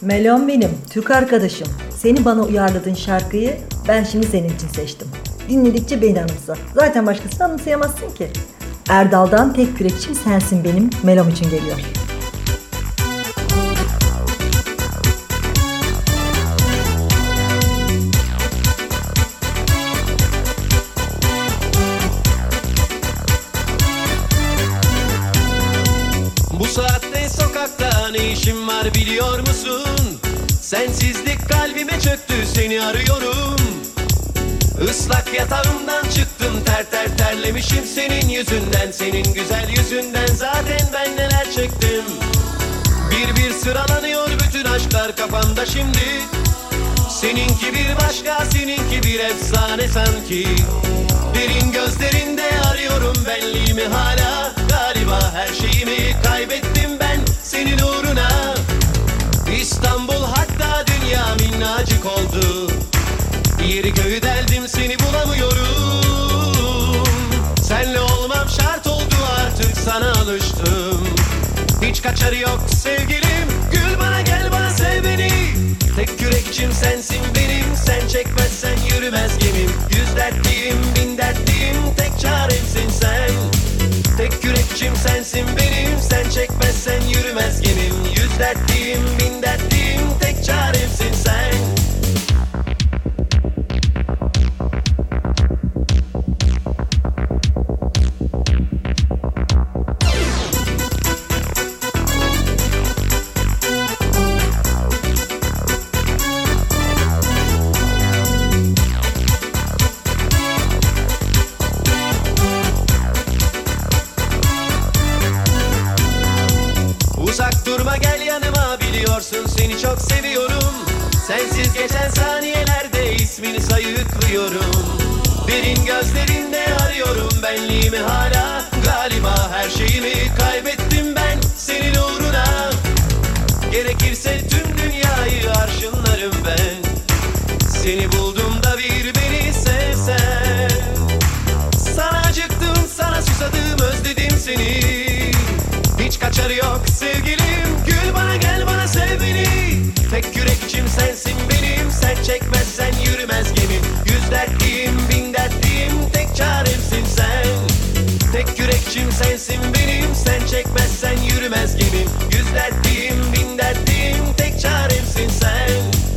Melon benim, Türk arkadaşım. Seni bana uyarladığın şarkıyı ben şimdi senin için seçtim. Dinledikçe beni anımsa. Zaten başkasını anımsayamazsın ki. Erdal'dan Tek Kürekçim Sensin Benim Melom için geliyor. Bu saatte sokakta ne işim var biliyor musun? Sensizlik kalbime çöktü, seni arıyorum. Islak yatağımdan çıktım, ter ter terlemişim senin yüzünden. Senin güzel yüzünden zaten ben neler çektim. Bir bir sıralanıyor bütün aşklar kafamda şimdi. Seninki bir başka, seninki bir efsane sanki. Derin gözlerinde arıyorum benliğimi hala. Galiba her şeyimi kaybettim ben senin uğruna. İstanbul hatta dünya minnacık oldu. Yeri göğü deldim seni bulamıyorum. Senle olmam şart oldu artık sana alıştım. Hiç kaçarı yok sevgilim. Gül bana gel bana sev beni. Tek yürekçim sensin benim. Sen çekmezsen yürümez gemim. Yüz dertliyim bin dertliyim. Tek çaremsin sen. Tek yürekçim sensin benim. Sen çekmezsen yürümez gemim. Yüz dertliyim bin dertliyim. Tek çaremsin sen. Uzak durma gel yanıma, biliyorsun seni çok seviyorum. Sensiz geçen saniyelerde ismini sayıklıyorum. Derin gözlerinde arıyorum benliğimi hala. Galiba her şeyimi kaybettim ben senin uğruna. Gerekirse tüm dünyayı arşınlarım ben. Seni buldum da bir beni sevsen. Sana acıktım, sana susadım, özledim seni. Hiç kaçarı yok sevgilim. Gül bana gel bana sev beni. Tek yürekçim sensin benim. Sen çekmezsen yürümez gemim. Yüz dertliyim bin dertliyim. Tek çaremsin sen. Tek yürekçim sensin benim. Sen çekmezsen yürümez gemim. Yüz dertliyim bin dertliyim. Tek çaremsin sen.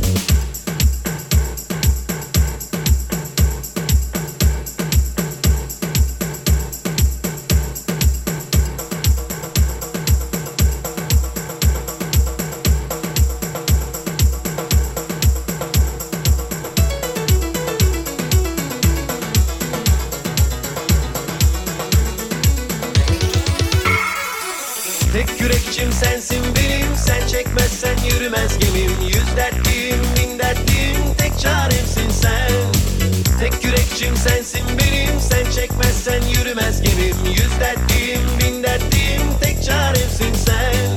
Tek yürekçim sensin benim. Sen çekmezsen yürümez gemim. Yüz dertliyim bin dertliyim. Tek çaremsin sen. Tek yürekçim sensin benim. Sen çekmezsen yürümez gemim. Yüz dertliyim bin dertliyim. Tek çaremsin sen.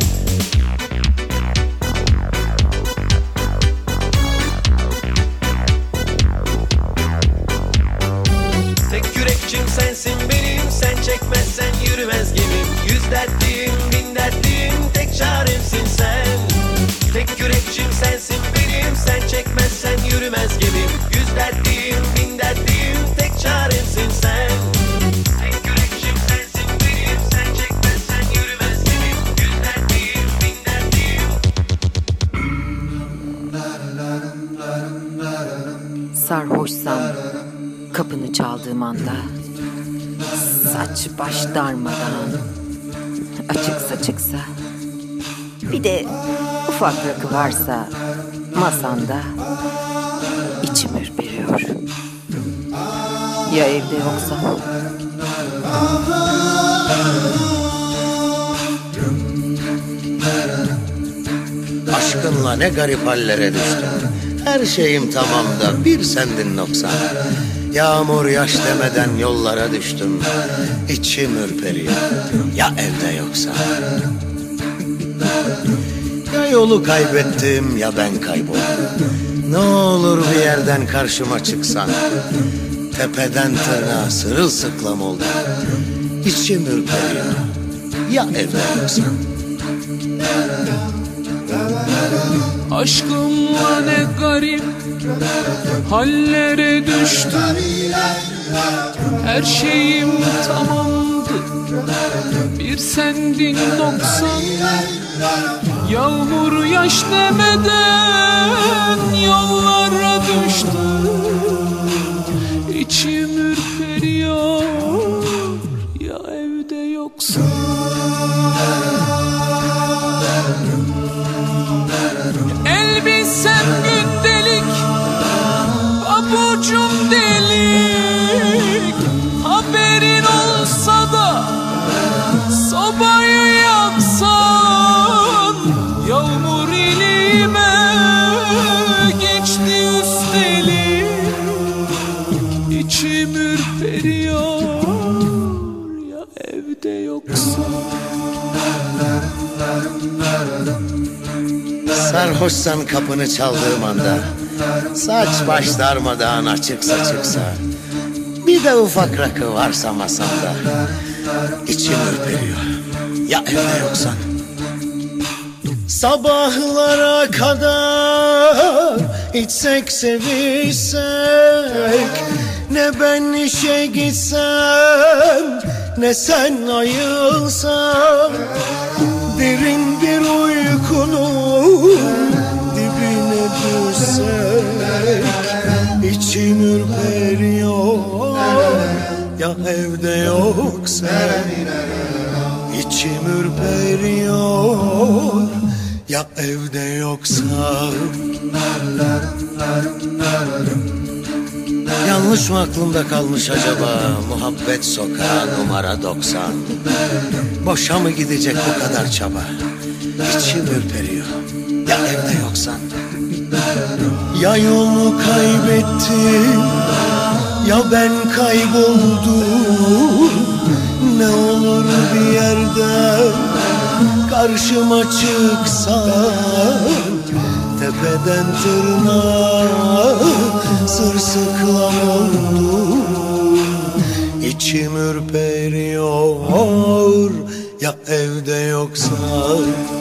Tek yürekçim sensin benim. Sen çekmezsen yürümez gemim. Yüz dertliyim bin dertliyim. Tek çaremsin sen. Tek yürekçim sensin benim. Sen çekmezsen yürümez gemim. Yüz dertliyim bin dertliyim. Tek çaremsin sen. Tek yürekçim sensin benim. Sen çekmezsen yürümez gemim. Yüz dertliyim bin dertliyim. Sarhoşsam kapını çaldığım anda, saç baş darmadan, açık saçıksa, bir de ufak rakı varsa masanda, içim ürperiyor. Ya evde yoksa? Aşkınla ne garip hallere düştüm. Her şeyim tamam da bir sendin noksan. Yağmur yaş demeden yollara düştüm. İçim ürperiyor. Ya evde yoksa? Ya yolu kaybettim ya ben kayboldum. Ne olur bir yerden karşıma çıksan. Tepeden tırnağa sırılsıklam oldum. İçim ürperiyor. Ya evde yoksa? Aşkımla ne garip hallere düştüm. Her şeyim tamamdı, bir sendin noksan. Yağmur yaş demeden yollara düştüm. İçim ürperiyor ya evde yoksa. Elbisem gündelik, pabucum delik. Haberin olsa da sobayı yaksan. Yağmur ilime geçti üstelik. İçim ürperiyor ya evde yoksa. Sarhoşsan kapını çaldığım anda, saç baş darmadağın açıksa çıksa, bir de ufak rakı varsa masamda, içim ürperiyor ya evde yoksan. Sabahlara kadar içsek sevişsek, ne ben işe gitsem ne sen ayılsan. Derin bir uykunun dibine düşsek, içim ürperiyor ya evde yoksa. İçim ürperiyor ya evde yoksa. Yanlış mı aklımda kalmış acaba muhabbet sokağı numara doksan? Boşa mı gidecek bu kadar çaba? İçim ürperiyor ya evde yoksan. Ya yolu kaybettim ya ben kayboldum. Ne olur bir yerden karşıma çıksan, tepeden tırnağa sırılsıklam oldum. İçim ürperiyor ya evde yoksan.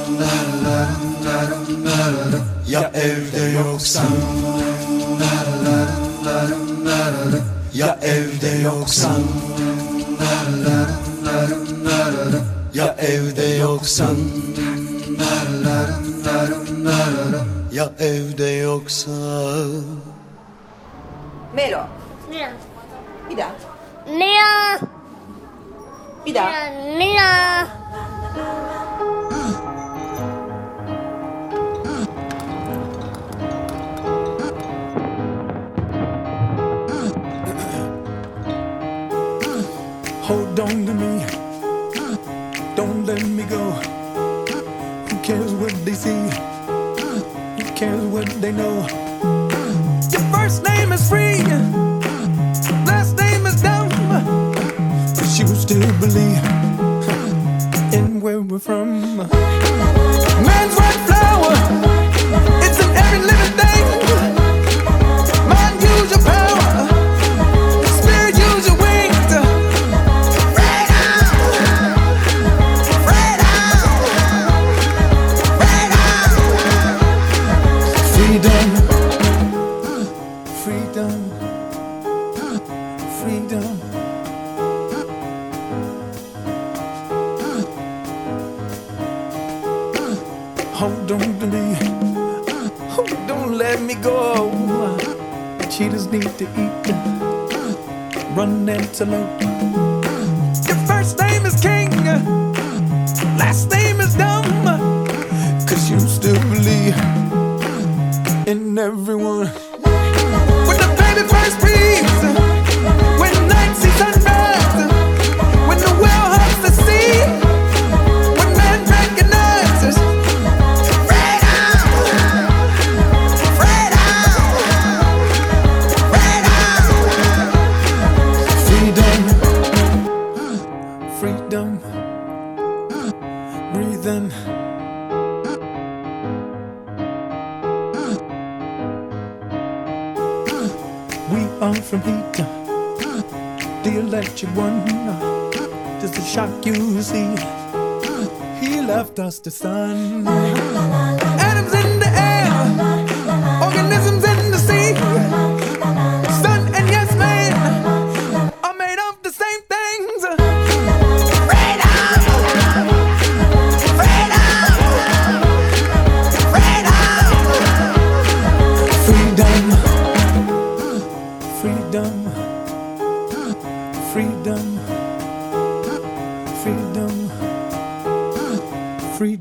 Ya evde yoksan. Ya evde yoksan. Ya evde yoksan. Ya evde yoksan. Melo. Mira. Bir daha. Mira. Bir daha. Mira. Hold on to me, don't let me go. Who cares what they see? Who cares what they know? Your first name is free, last name is dumb, but you still believe in where we're from. Man's white flower, it's in every living thing. Mind, use your power. Spirit, use your wings. Freedom, freedom, freedom. Hold on to me, oh, don't let me go. Cheetahs need to eat, run antelope. Your first name is King, last name is Dumb, 'cause you still believe in everyone. When the baby first breathes, when night sees sunrise, when the whale hugs the sea, when man recognizes freedom, freedom, freedom, freedom, breathing. We are from heat, the electric one. Just a shock you see. He left us the sun. Atoms in the air,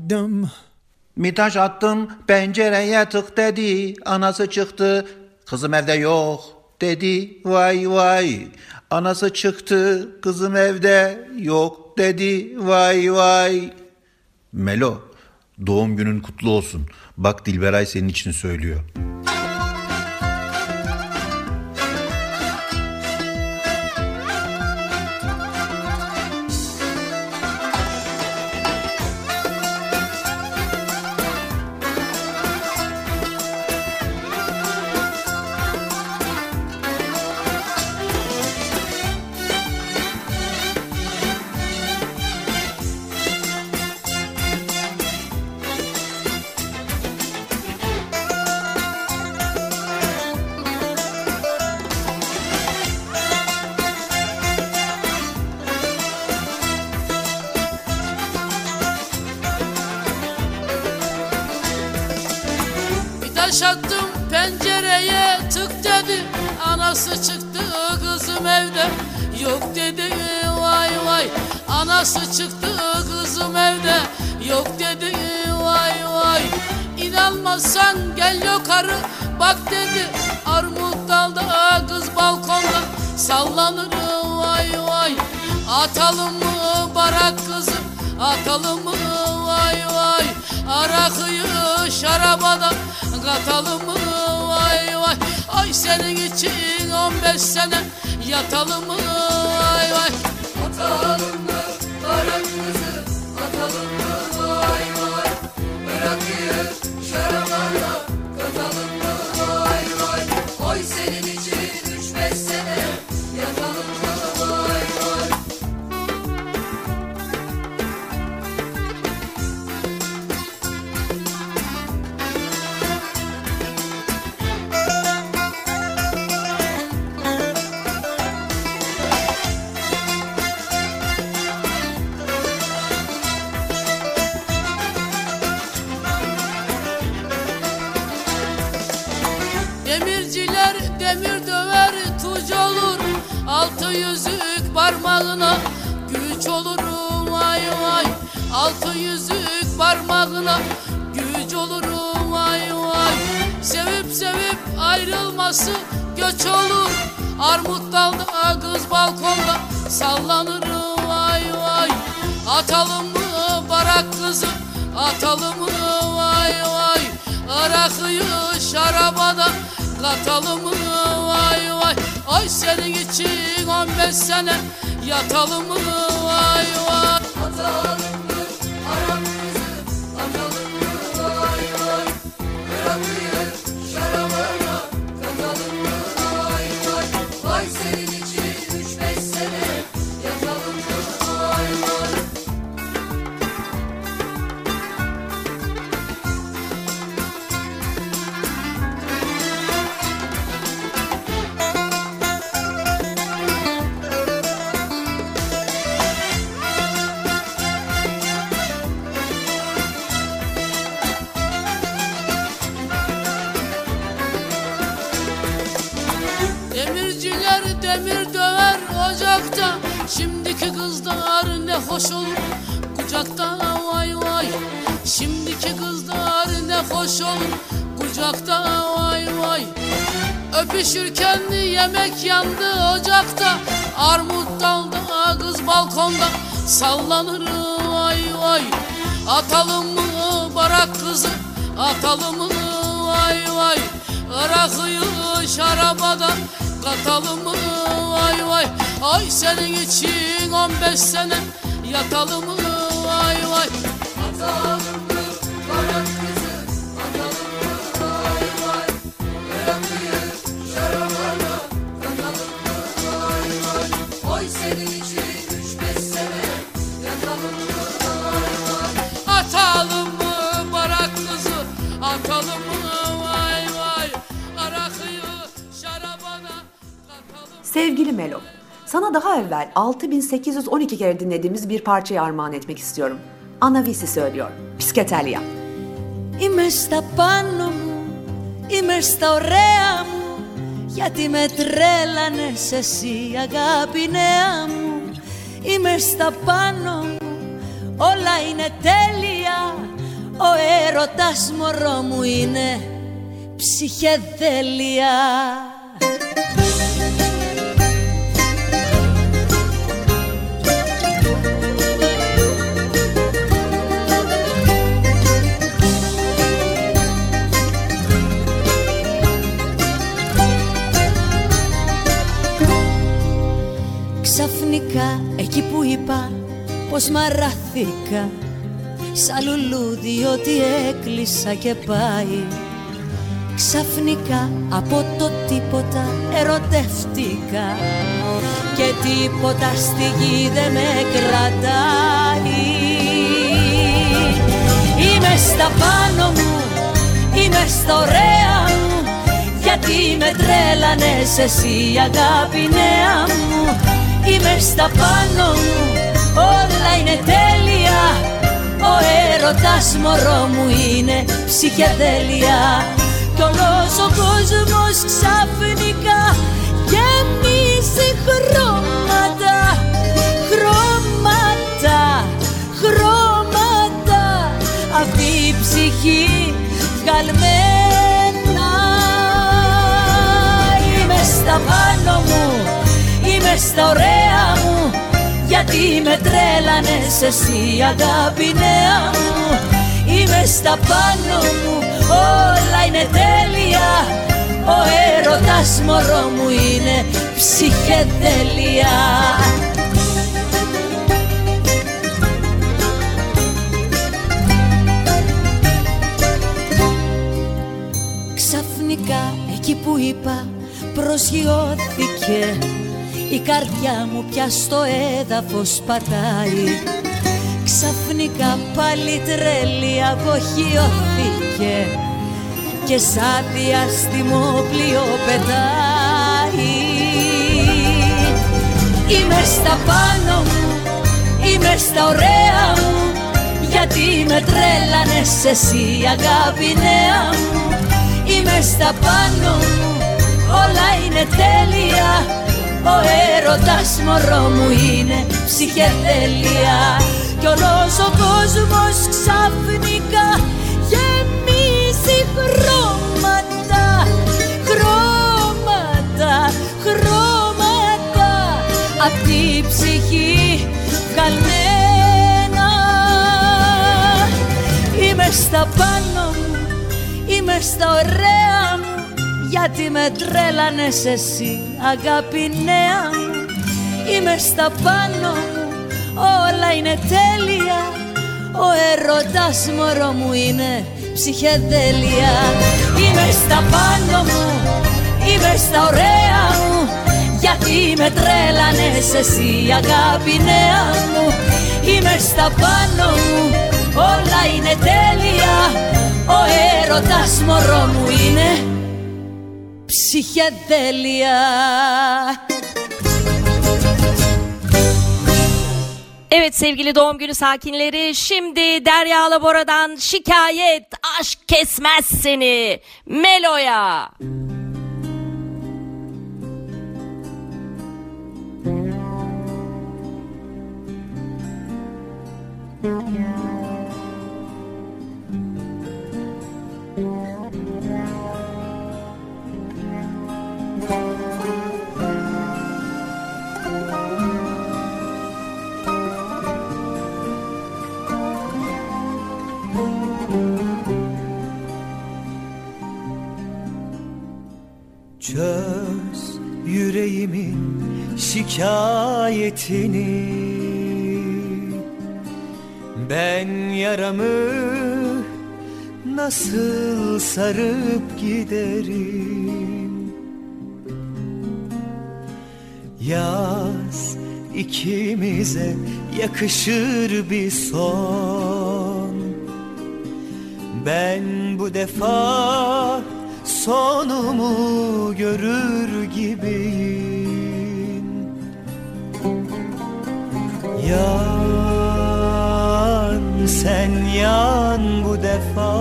dum. Bir taş attım pencereye tık dedi. Anası çıktı kızım evde yok dedi. Vay vay. Anası çıktı kızım evde yok dedi. Vay vay. Melo, doğum günün kutlu olsun. Bak Dilberay senin için söylüyor. Taş attım pencereye tık dedi. Anası çıktı kızım evde yok dedi. Vay vay. Anası çıktı kızım evde yok dedi. Vay vay. İnanmazsan gel yukarı bak dedi. Armut dalda kız balkonda sallanır. Vay vay. Atalım mı barak kızım, atalım mı vay vay. Arakıyı şarabada katalım mı vay vay. Ay senin için on beş sene yatalım mı vay vay. Atalım mı barak kızım, atalım mı vay vay. Arakıyı şarabada katalım mı vay vay. Ay senin için üç beş sene yatalım mı vay vay. Demirciler demir döver tuç olur. Altı yüzük parmağına güç olur vay vay. Altı yüzük parmağına güç olur vay vay. Sevip sevip ayrılması göç olur. Armut dalda kız balkonda sallanır vay vay. Atalım mı barak kızı, atalım mı vay vay. Arakıyı şarabada katalım mı vay vay. Ay senin için on beş sene yatalım mı vay vay. Atalım mı aram kızı, atalım mı vay vay. Arakıyı şarabada katalım mı vay vay. Ay senin için üç beş sene yatalım mı vay vay. Demirciler demir döver ocakta. Şimdiki kızlar ne hoş olur kucakta vay vay. Şimdiki kızlar ne hoş olur kucakta vay vay. Öpüşürken yemek yandı ocakta. Armut dalda kız balkonda sallanır vay vay. Atalım mı barak kızı, atalım mı vay vay. Arakıyı şarabada katalım mı vay vay. Ay senin için on beş sene yatalım mı vay vay. Atalım mı barak kızı, atalım mı vay vay. Arakıyı şarabada katalım mı vay vay. Ay senin için üç beş sene yatalım mı vay vay. Atalım mı barak kızı, atalım mı vay vay. Arakıyı şarabada katalım. Sevgili Melo, sana daha evvel altı bin sekiz yüz on iki kere dinlediğimiz bir parçayı armağan etmek istiyorum. Anavisi söylüyor, Pisketelya. Είμαι στα πάνω μου, είμαι στα ωραία μου, γιατί με τρέλανες εσύ αγάπη νέα μου. Είμαι στα πάνω μου, όλα είναι τέλεια, έρωτας μωρό μου είναι ψυχεδέλεια. Ξαφνικά εκεί που είπα πως μαράθηκα, σαν λουλούδι ότι έκλεισα και πάει, ξαφνικά από το τίποτα ερωτεύτηκα και τίποτα στη γη δεν με κρατάει. Είμαι στα πάνω μου, είμαι στα ωραία μου, γιατί με τρέλανες εσύ αγάπη νέα μου. Είμαι στα πάνω μου, όλα είναι τέλεια, ο έρωτας μωρό μου είναι ψυχεδέλεια. Κι όλος ο κόσμος ξαφνικά γεμίζει χρώματα, χρώματα, χρώματα, αυτή η ψυχή βγαλμένα. Είμαι στα πάνω μου, είμαι στα ωραία μου, γιατί με τρέλανες εσύ αγάπη νέα μου. Είμαι στα πάνω μου, όλα είναι τέλεια, ο έρωτας μωρό μου είναι ψυχεδέλεια. Ξαφνικά εκεί που είπα προσγειώθηκε, η καρδιά μου πια στο έδαφος πατάει. Ξαφνικά πάλι τρέλη αποχειώθηκε και σαν διάστημο πλοίο πετάει. Είμαι στα πάνω μου, είμαι στα ωραία μου, γιατί με τρέλανες εσύ αγάπη νέα μου. Είμαι στα πάνω μου, όλα είναι τέλεια, ο έρωτας μωρό μου είναι ψυχεδέλεια. Κι όλος ο κόσμος ξαφνικά γεμίζει χρώματα, χρώματα, χρώματα, απ' τη ψυχή βγαλμένα. Είμαι στα πάνω μου, είμαι στα ωραία μου, γιατί με τρέλανες εσύ αγάπη νέα μου. Είμαι στα πάνω μου, όλα είναι τέλεια, ο έρωτας μωρό μου είναι ψυχεδέλεια. Είμαι στα πάνω μου, είμαι στα ωραία μου, γιατί με τρέλανες εσύ αγάπη νέα μου. Είμαι στα πάνω μου, όλα είναι τέλεια, ο έρωτας μωρό μου είναι ψυχεδέλεια. Evet sevgili doğum günü sakinleri, şimdi Derya Bora'dan Şikayet Aşk Kesmez Seni Melo'ya. Çöz yüreğimin şikayetini, ben yaramı nasıl sarıp giderim. Yaz ikimize yakışır bir son, ben bu defa sonumu görür gibiyim. Yan sen yan bu defa,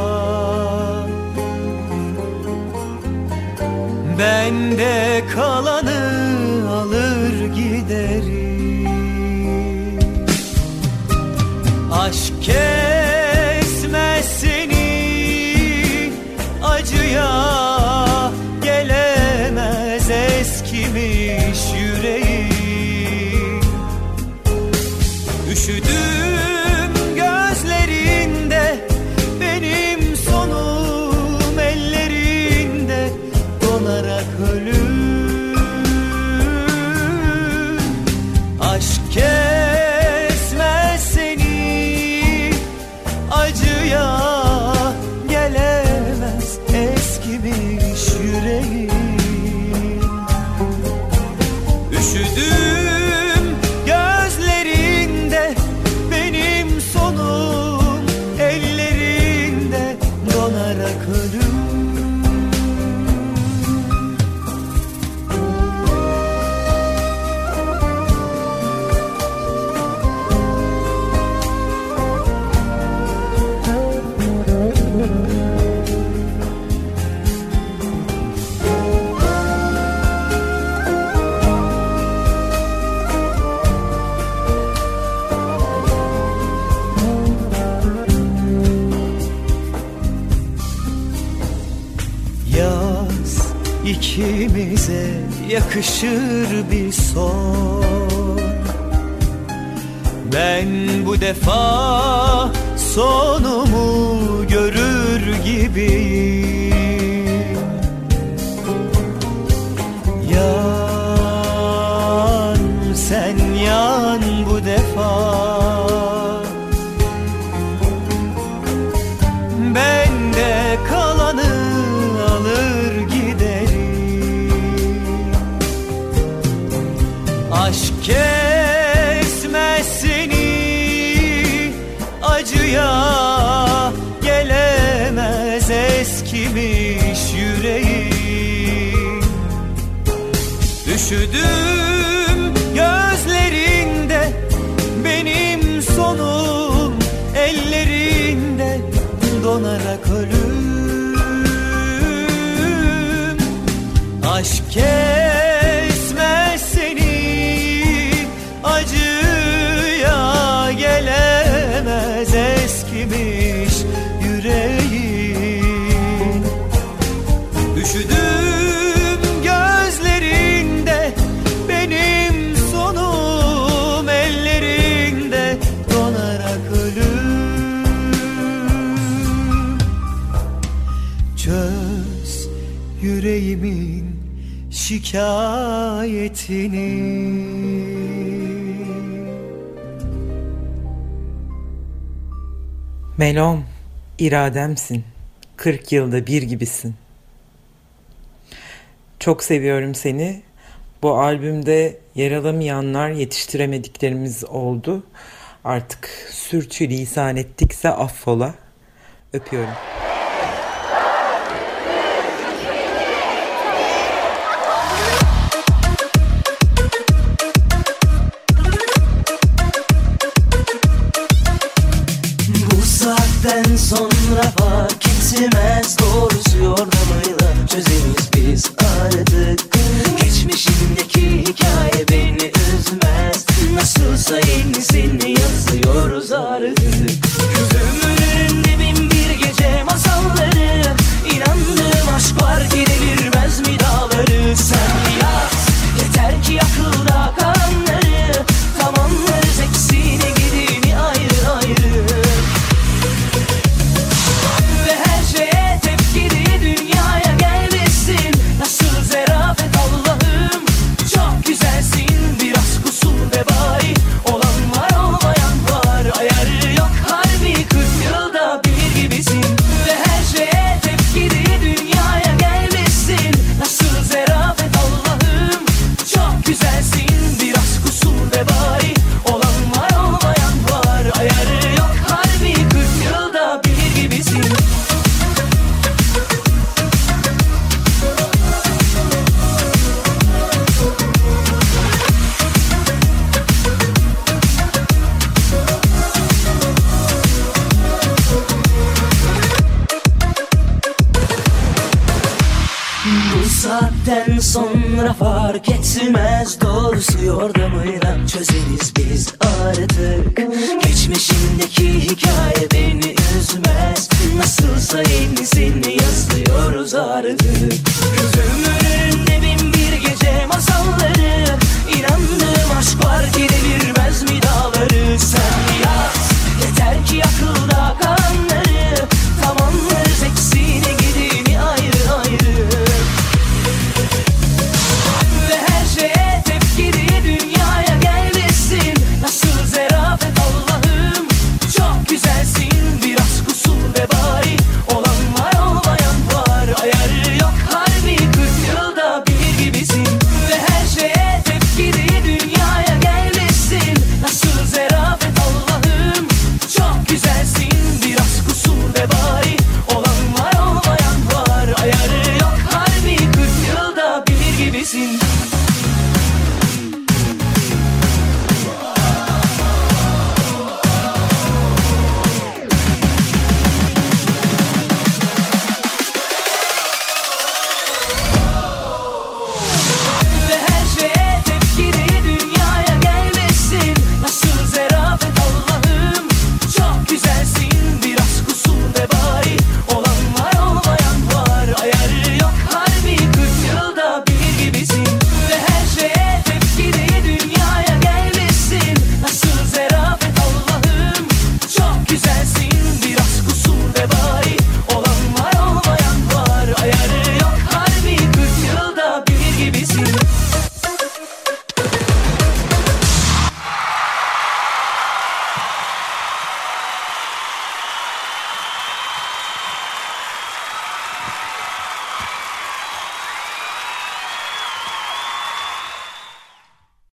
ben de kalanı alır giderim. Aşk kesmez seni ikimize yakışır bir son. Ben bu defa sonumu görür gibiyim. Yan sen yan bu defa, ben de kalanı alır giderim. Aşk kesmez seni, acıya gelemez eskimiş yüreğim. Üşüdüm gözlerinde, benim sonum ellerinde, donarak ölüm. Aşk kesmez seni, acıya gelemez eskimiş yüreğin. Üşüdüm gözlerinde, benim sonum ellerinde, donarak ölüm. Çöz yüreğimin şikayetini. Melom, irademsin. Kırk yılda bir gibisin. Çok seviyorum seni. Bu albümde yer alamayanlar, yetiştiremediklerimiz oldu. Artık sürçülisan ettikse affola. Öpüyorum. Saatten sonra fark etmez, doğrusu yordamıyla çözeriz biz artık. Geçmişimdeki hikaye beni üzmez, nasılsa yenisini yazıyoruz artık. Gözümün önünde bin bir gece masalları, inandığım aşk var ki devirmez mi dağları. Sen yaz, yeter ki akılda kalanları, tamamlarız eksiğini gidini ayrı ayrı. Saatten sonra fark etmez, doğrusu yordamıyla çözeriz biz artık. Geçmişimdeki hikaye beni üzmez,